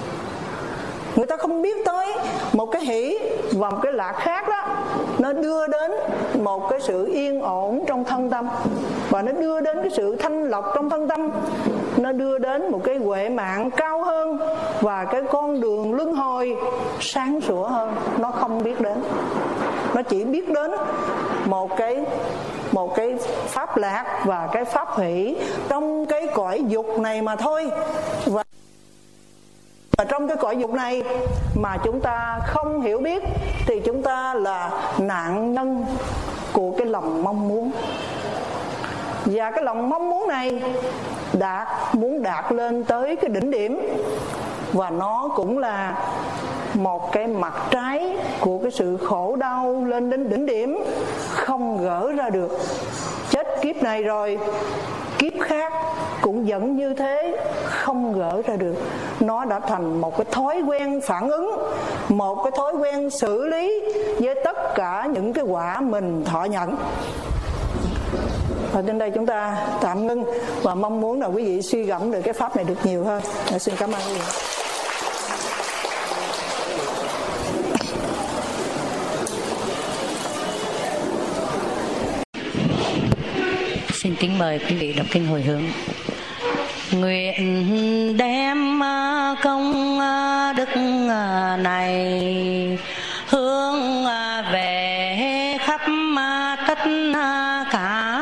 Speaker 2: người ta không biết tới một cái hỷ và một cái lạc khác đó, nó đưa đến một cái sự yên ổn trong thân tâm, và nó đưa đến cái sự thanh lọc trong thân tâm, nó đưa đến một cái huệ mạng cao hơn và cái con đường luân hồi sáng sủa hơn. Nó không biết đến, nó chỉ biết đến một cái pháp lạc và cái pháp hỷ trong cái cõi dục này mà thôi. Và trong cái cõi dục này mà chúng ta không hiểu biết thì chúng ta là nạn nhân của cái lòng mong muốn. Và cái lòng mong muốn này muốn đạt lên tới cái đỉnh điểm, và nó cũng là một cái mặt trái của cái sự khổ đau lên đến đỉnh điểm, không gỡ ra được. Chết kiếp này rồi, kiếp khác cũng vẫn như thế, không gỡ ra được. Nó đã thành một cái thói quen phản ứng, một cái thói quen xử lý với tất cả những cái quả mình thọ nhận. Và trên đây chúng ta tạm ngưng và mong muốn là quý vị suy gẫm được cái pháp này được nhiều hơn. Xin cảm ơn quý vị.
Speaker 3: Xin kính mời quý vị đọc kinh hồi hướng. Nguyện đem công đức này hướng về khắp tất cả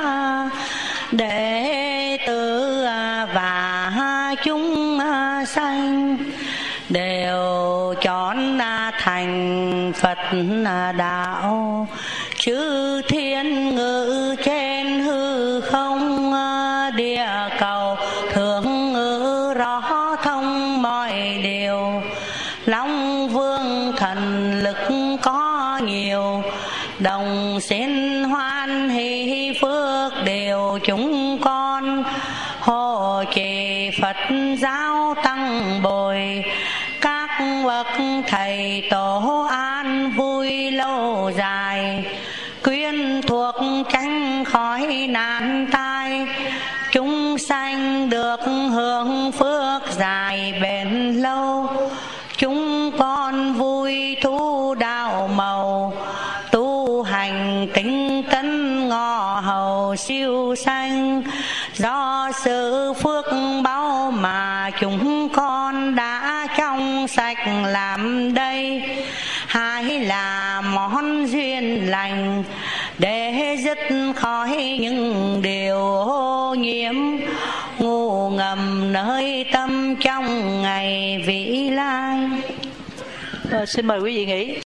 Speaker 3: đệ tử và chúng sanh, đều chọn thành Phật đạo, chư thiên ngự trên hư không, địa cầu thường ngự rõ thông mọi điều, Long Vương thần lực có nhiều, đồng xin hoan hỷ phước đều chúng con, hộ trì Phật giáo tăng bồi, các bậc thầy tổ an vui lâu dài, quyến thuộc tránh khỏi nạn tai, chúng sanh được hưởng phước dài bền lâu, chúng con vui thu đạo màu, tu hành tinh tấn ngọ hầu siêu sanh, do sự phước báu mà chúng con đã trong sạch làm đây, hai là món duyên lành để dứt khỏi những điều ô nhiễm ngu ngầm nơi tâm trong ngày vĩ lai.
Speaker 4: Xin mời quý vị nghỉ.